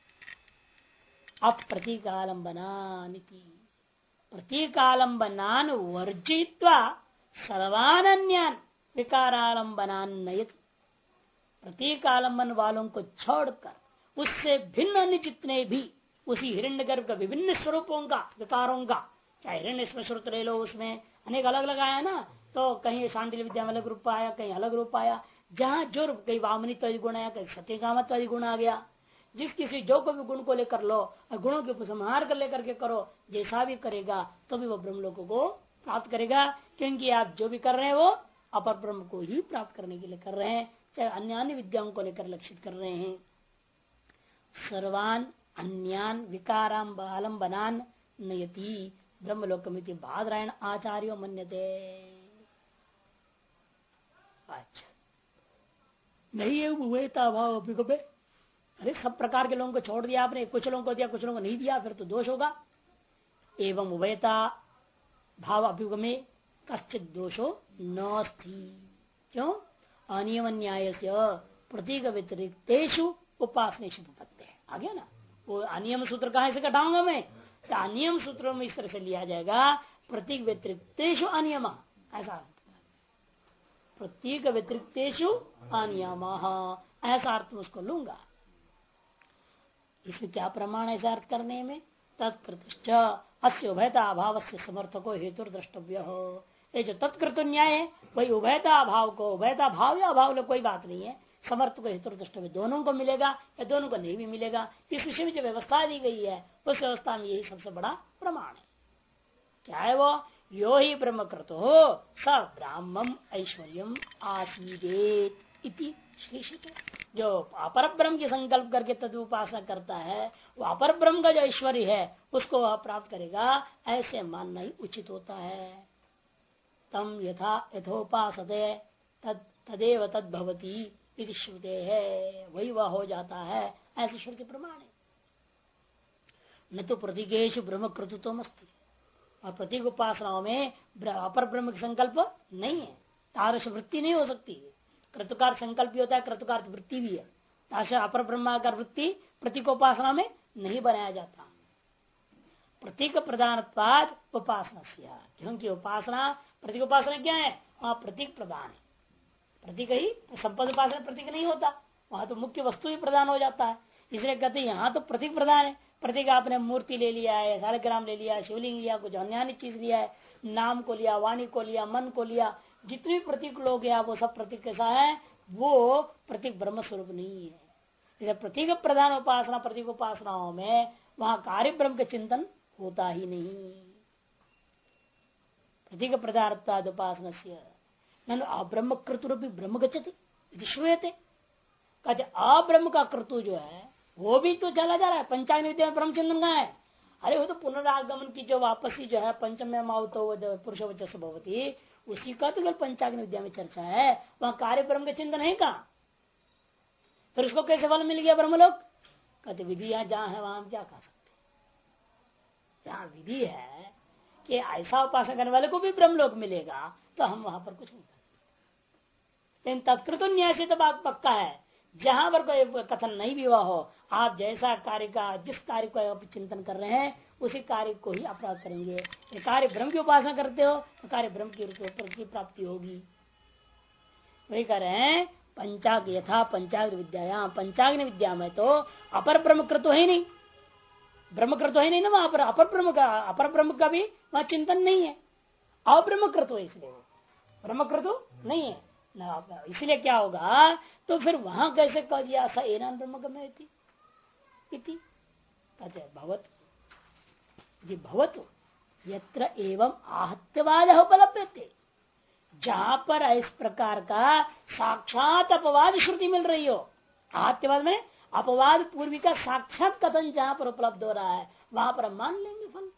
अप्रतीकालंबनान, प्रतीकालंबनान वर्जित्वा सर्वान्यान विकारालंबनान नयति, प्रतीकालंबन वालों को छोड़कर उससे भिन्न अन्य जितने भी उसी हिरण्यगर्भ का विभिन्न स्वरूपों का, विकारों का, चाहे हिरण्य स्वरूप ले लो, उसमें अनेक अलग अलग आया ना, तो कहीं शांति विद्या में अलग रूप आया, कहीं अलग रूप आया, जहाँ जो कहीं वामनित्व गुण आया, कहीं सत्यकामत्व गुण आ गया। जिस किसी जो को भी गुण को लेकर लो, गुणों के उपसंहार कर लेकर के करो, जैसा भी करेगा तो भी वो ब्रह्मलोक को प्राप्त करेगा, क्योंकि आप जो भी कर रहे हैं वो अपर ब्रह्म को ही प्राप्त करने के लिए कर रहे हैं, चाहे अन्य अन्य विद्याओं को लेकर लक्षित कर रहे हैं। सर्वान अन्यान विकारालंबनान नयति, ब्रह्मलोकमिति बादरायण आचार्यो मन्यते। अच्छा, नहीं है उभयता भाव अभी कभी। अरे सब प्रकार के लोगों को छोड़ दिया आपने, कुछ लोगों को दिया कुछ लोगों को नहीं दिया, फिर तो दोष होगा। एवं उभयता भाव अभ्युगमे कश्चित दोषो नास्ति। क्यों? अनियम न्याय से प्रतीक व्यतिरिक्तेषु उपासनेषु उपपत्ति है। आ गया ना वो अनियम सूत्र कहां से घटाऊंगा मैं, तो अनियम सूत्रों में इस तरह से लिया जाएगा प्रतीक व्यतिरिक्तेषु अनियम, ऐसा प्रतीक व्यतिरिक्तेषु अनियम, ऐसा अर्थ उसको लूंगा। इसमें क्या प्रमाण ऐसा अर्थ करने में? तत्कृत अस्य उभयता अभाव से समर्थको हेतु द्रष्टव्य हो। ये जो तत्कृत न्याय है वही उभयता अभाव को, उभयता भाव या अभाव कोई बात नहीं है, समर्थ को हेतु द्रष्टव्य दोनों को मिलेगा या दोनों को नहीं भी मिलेगा। इस विषय में जो व्यवस्था दी गई है उस व्यवस्था में यही सबसे बड़ा प्रमाण है। क्या है वो? यो ही ब्रह्मकृत हो स ब्राह्मम ऐश्वर्यम आसीदेत इति श्रीषित। जो अपर ब्रह्म की संकल्प करके तद उपासना करता है वो अपर ब्रह्म का जो ऐश्वर्य है उसको वह प्राप्त करेगा, ऐसे मानना ही उचित होता है। तम यथा यथोपासते तदेव तद भवती इति श्रुते है, वही वह हो जाता है, ऐसे श्रुति प्रमाण है। न तो प्रतीकेषु ब्रह्मकृतत्वम् अस्ति, और प्रतीक उपासनाओं में अपर ब्रह्म की संकल्प नहीं है, तादृश वृत्ति नहीं हो सकती। कृतकार संकल्प भी होता है, कृतकार वृत्ति भी है, तादृश अपर ब्रह्माकार वृत्ति प्रतीक उपासना में नहीं बनाया जाता। प्रतीक प्रदान उपासना, क्योंकि उपासना प्रतीक उपासना क्या है? वहां प्रतीक प्रदान है, प्रतीक ही संपद उपासना प्रतीक नहीं होता, वहां तो मुख्य वस्तु ही प्रदान हो जाता है। इसलिए कहते हैं यहाँ तो प्रतीक प्रदान है। प्रतीक आपने मूर्ति ले लिया है, सालग्राम ले लिया, शिवलिंग लिया, कुछ अन्य चीज लिया है, नाम को लिया, वाणी को लिया, मन को लिया, जितने प्रतीक लोग हैं वो सब प्रतीक कैसा है? वो प्रतीक ब्रह्म स्वरूप नहीं है। इसे प्रतीक प्रधान उपासना प्रतीक उपासनाओं में वहां कार्य ब्रह्म का चिंतन होता ही नहीं। प्रतीक प्रदार्थाद उपासना से अब्रह्म कृतुरूपी ब्रह्म गच्छति श्रूयते। कहते अब्रह्म का कृतु जो है वो भी तो चला जा रहा है। पंचांग विद्या में ब्रह्म चिंतन कहाँ है? अरे वो तो पुनरागमन की जो वापसी जो है पंचम मावतो पुरुष वचस भवती, उसी का तो पंचांग विद्या में चर्चा है। वहां कार्य ब्रह्म का चिंतन है कहाँ? फिर उसको कैसे फल मिल गया ब्रह्मलोक? कहते विधि यहाँ जहाँ है वहां हम क्या कर सकते? जहाँ विधि है कि ऐसा उपासना करने वाले को भी ब्रह्मलोक मिलेगा तो हम वहां पर कुछ नहीं कर सकते। लेकिन तत्कृत न्याय से तो बात पक्का है, जहां पर कोई कथन नहीं भी हुआ हो, आप जैसा कार्य का जिस कार्य को आप चिंतन कर रहे हैं उसी कार्य को ही अपराध करेंगे। कार्य ब्रह्म की उपासना करते हो तो कार्य ब्रह्म की प्राप्ति होगी। वही कह रहे हैं पंचाग यथा पंचाग्नि विद्या, पंचाग्नि विद्या में तो अपर ब्रह्म कृत है नहीं, ब्रह्म कृत है नहीं ना वहां पर। अपर ब्रह्म का भी वहां चिंतन नहीं है, अब्रह्म कृत है, इसलिए ब्रह्म कृत नहीं है। इसलिए क्या होगा? तो फिर वहां कैसे कह दिया स एना ब्रह्म गम्यति इति? कहते भवत भवतु यत्र एवं आहत्यवाद उपलब्धते, जहां पर इस प्रकार का साक्षात अपवाद श्रुति मिल रही हो। आहत्यवाद में अपवाद पूर्वी का साक्षात कथन जहां पर उपलब्ध हो रहा है वहां पर हम मान लेंगे फल।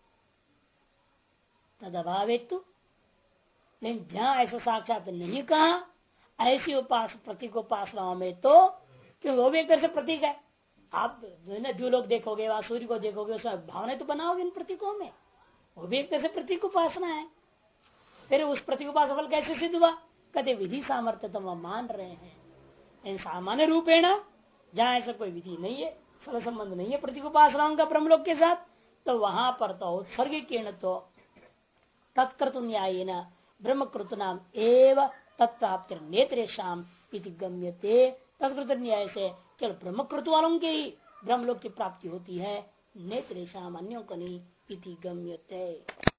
तद अभावेतु, लेकिन जहां ऐसा साक्षात नहीं कहा, ऐसी प्रतीक उपासनाओं में तो क्यों वो भी एक तरह से प्रतीक है। आप जो लोग देखोगे वहां सूर्य को देखोगे उसमें भावना तो बनाओगे इन प्रतीकों में, वो भी एक तरह से प्रतीक उपासना है। फिर उस प्रतीक उपासना फल कैसे सिद्ध हुआ? कहते विधि सामर्थ्य तो हम मान रहे हैं। सामान्य रूपेण जहां ऐसा कोई विधि नहीं है, फल संबंध नहीं है प्रतीक उपासनाओं का ब्रह्मलोक के साथ, तो वहां पर तो उत्सर्गीकरण तो तत्कृत न्याय न ब्रह्मकृत नाम एव तत्प्राप्ति नेत्रेशम इति गम्यते। तत्कृत न्याय से केवल ब्रह्मकृत वालों के ही ब्रह्मलोक की प्राप्ति होती है, नेत्रेशम अन्यों को नहीं इति गम्यते।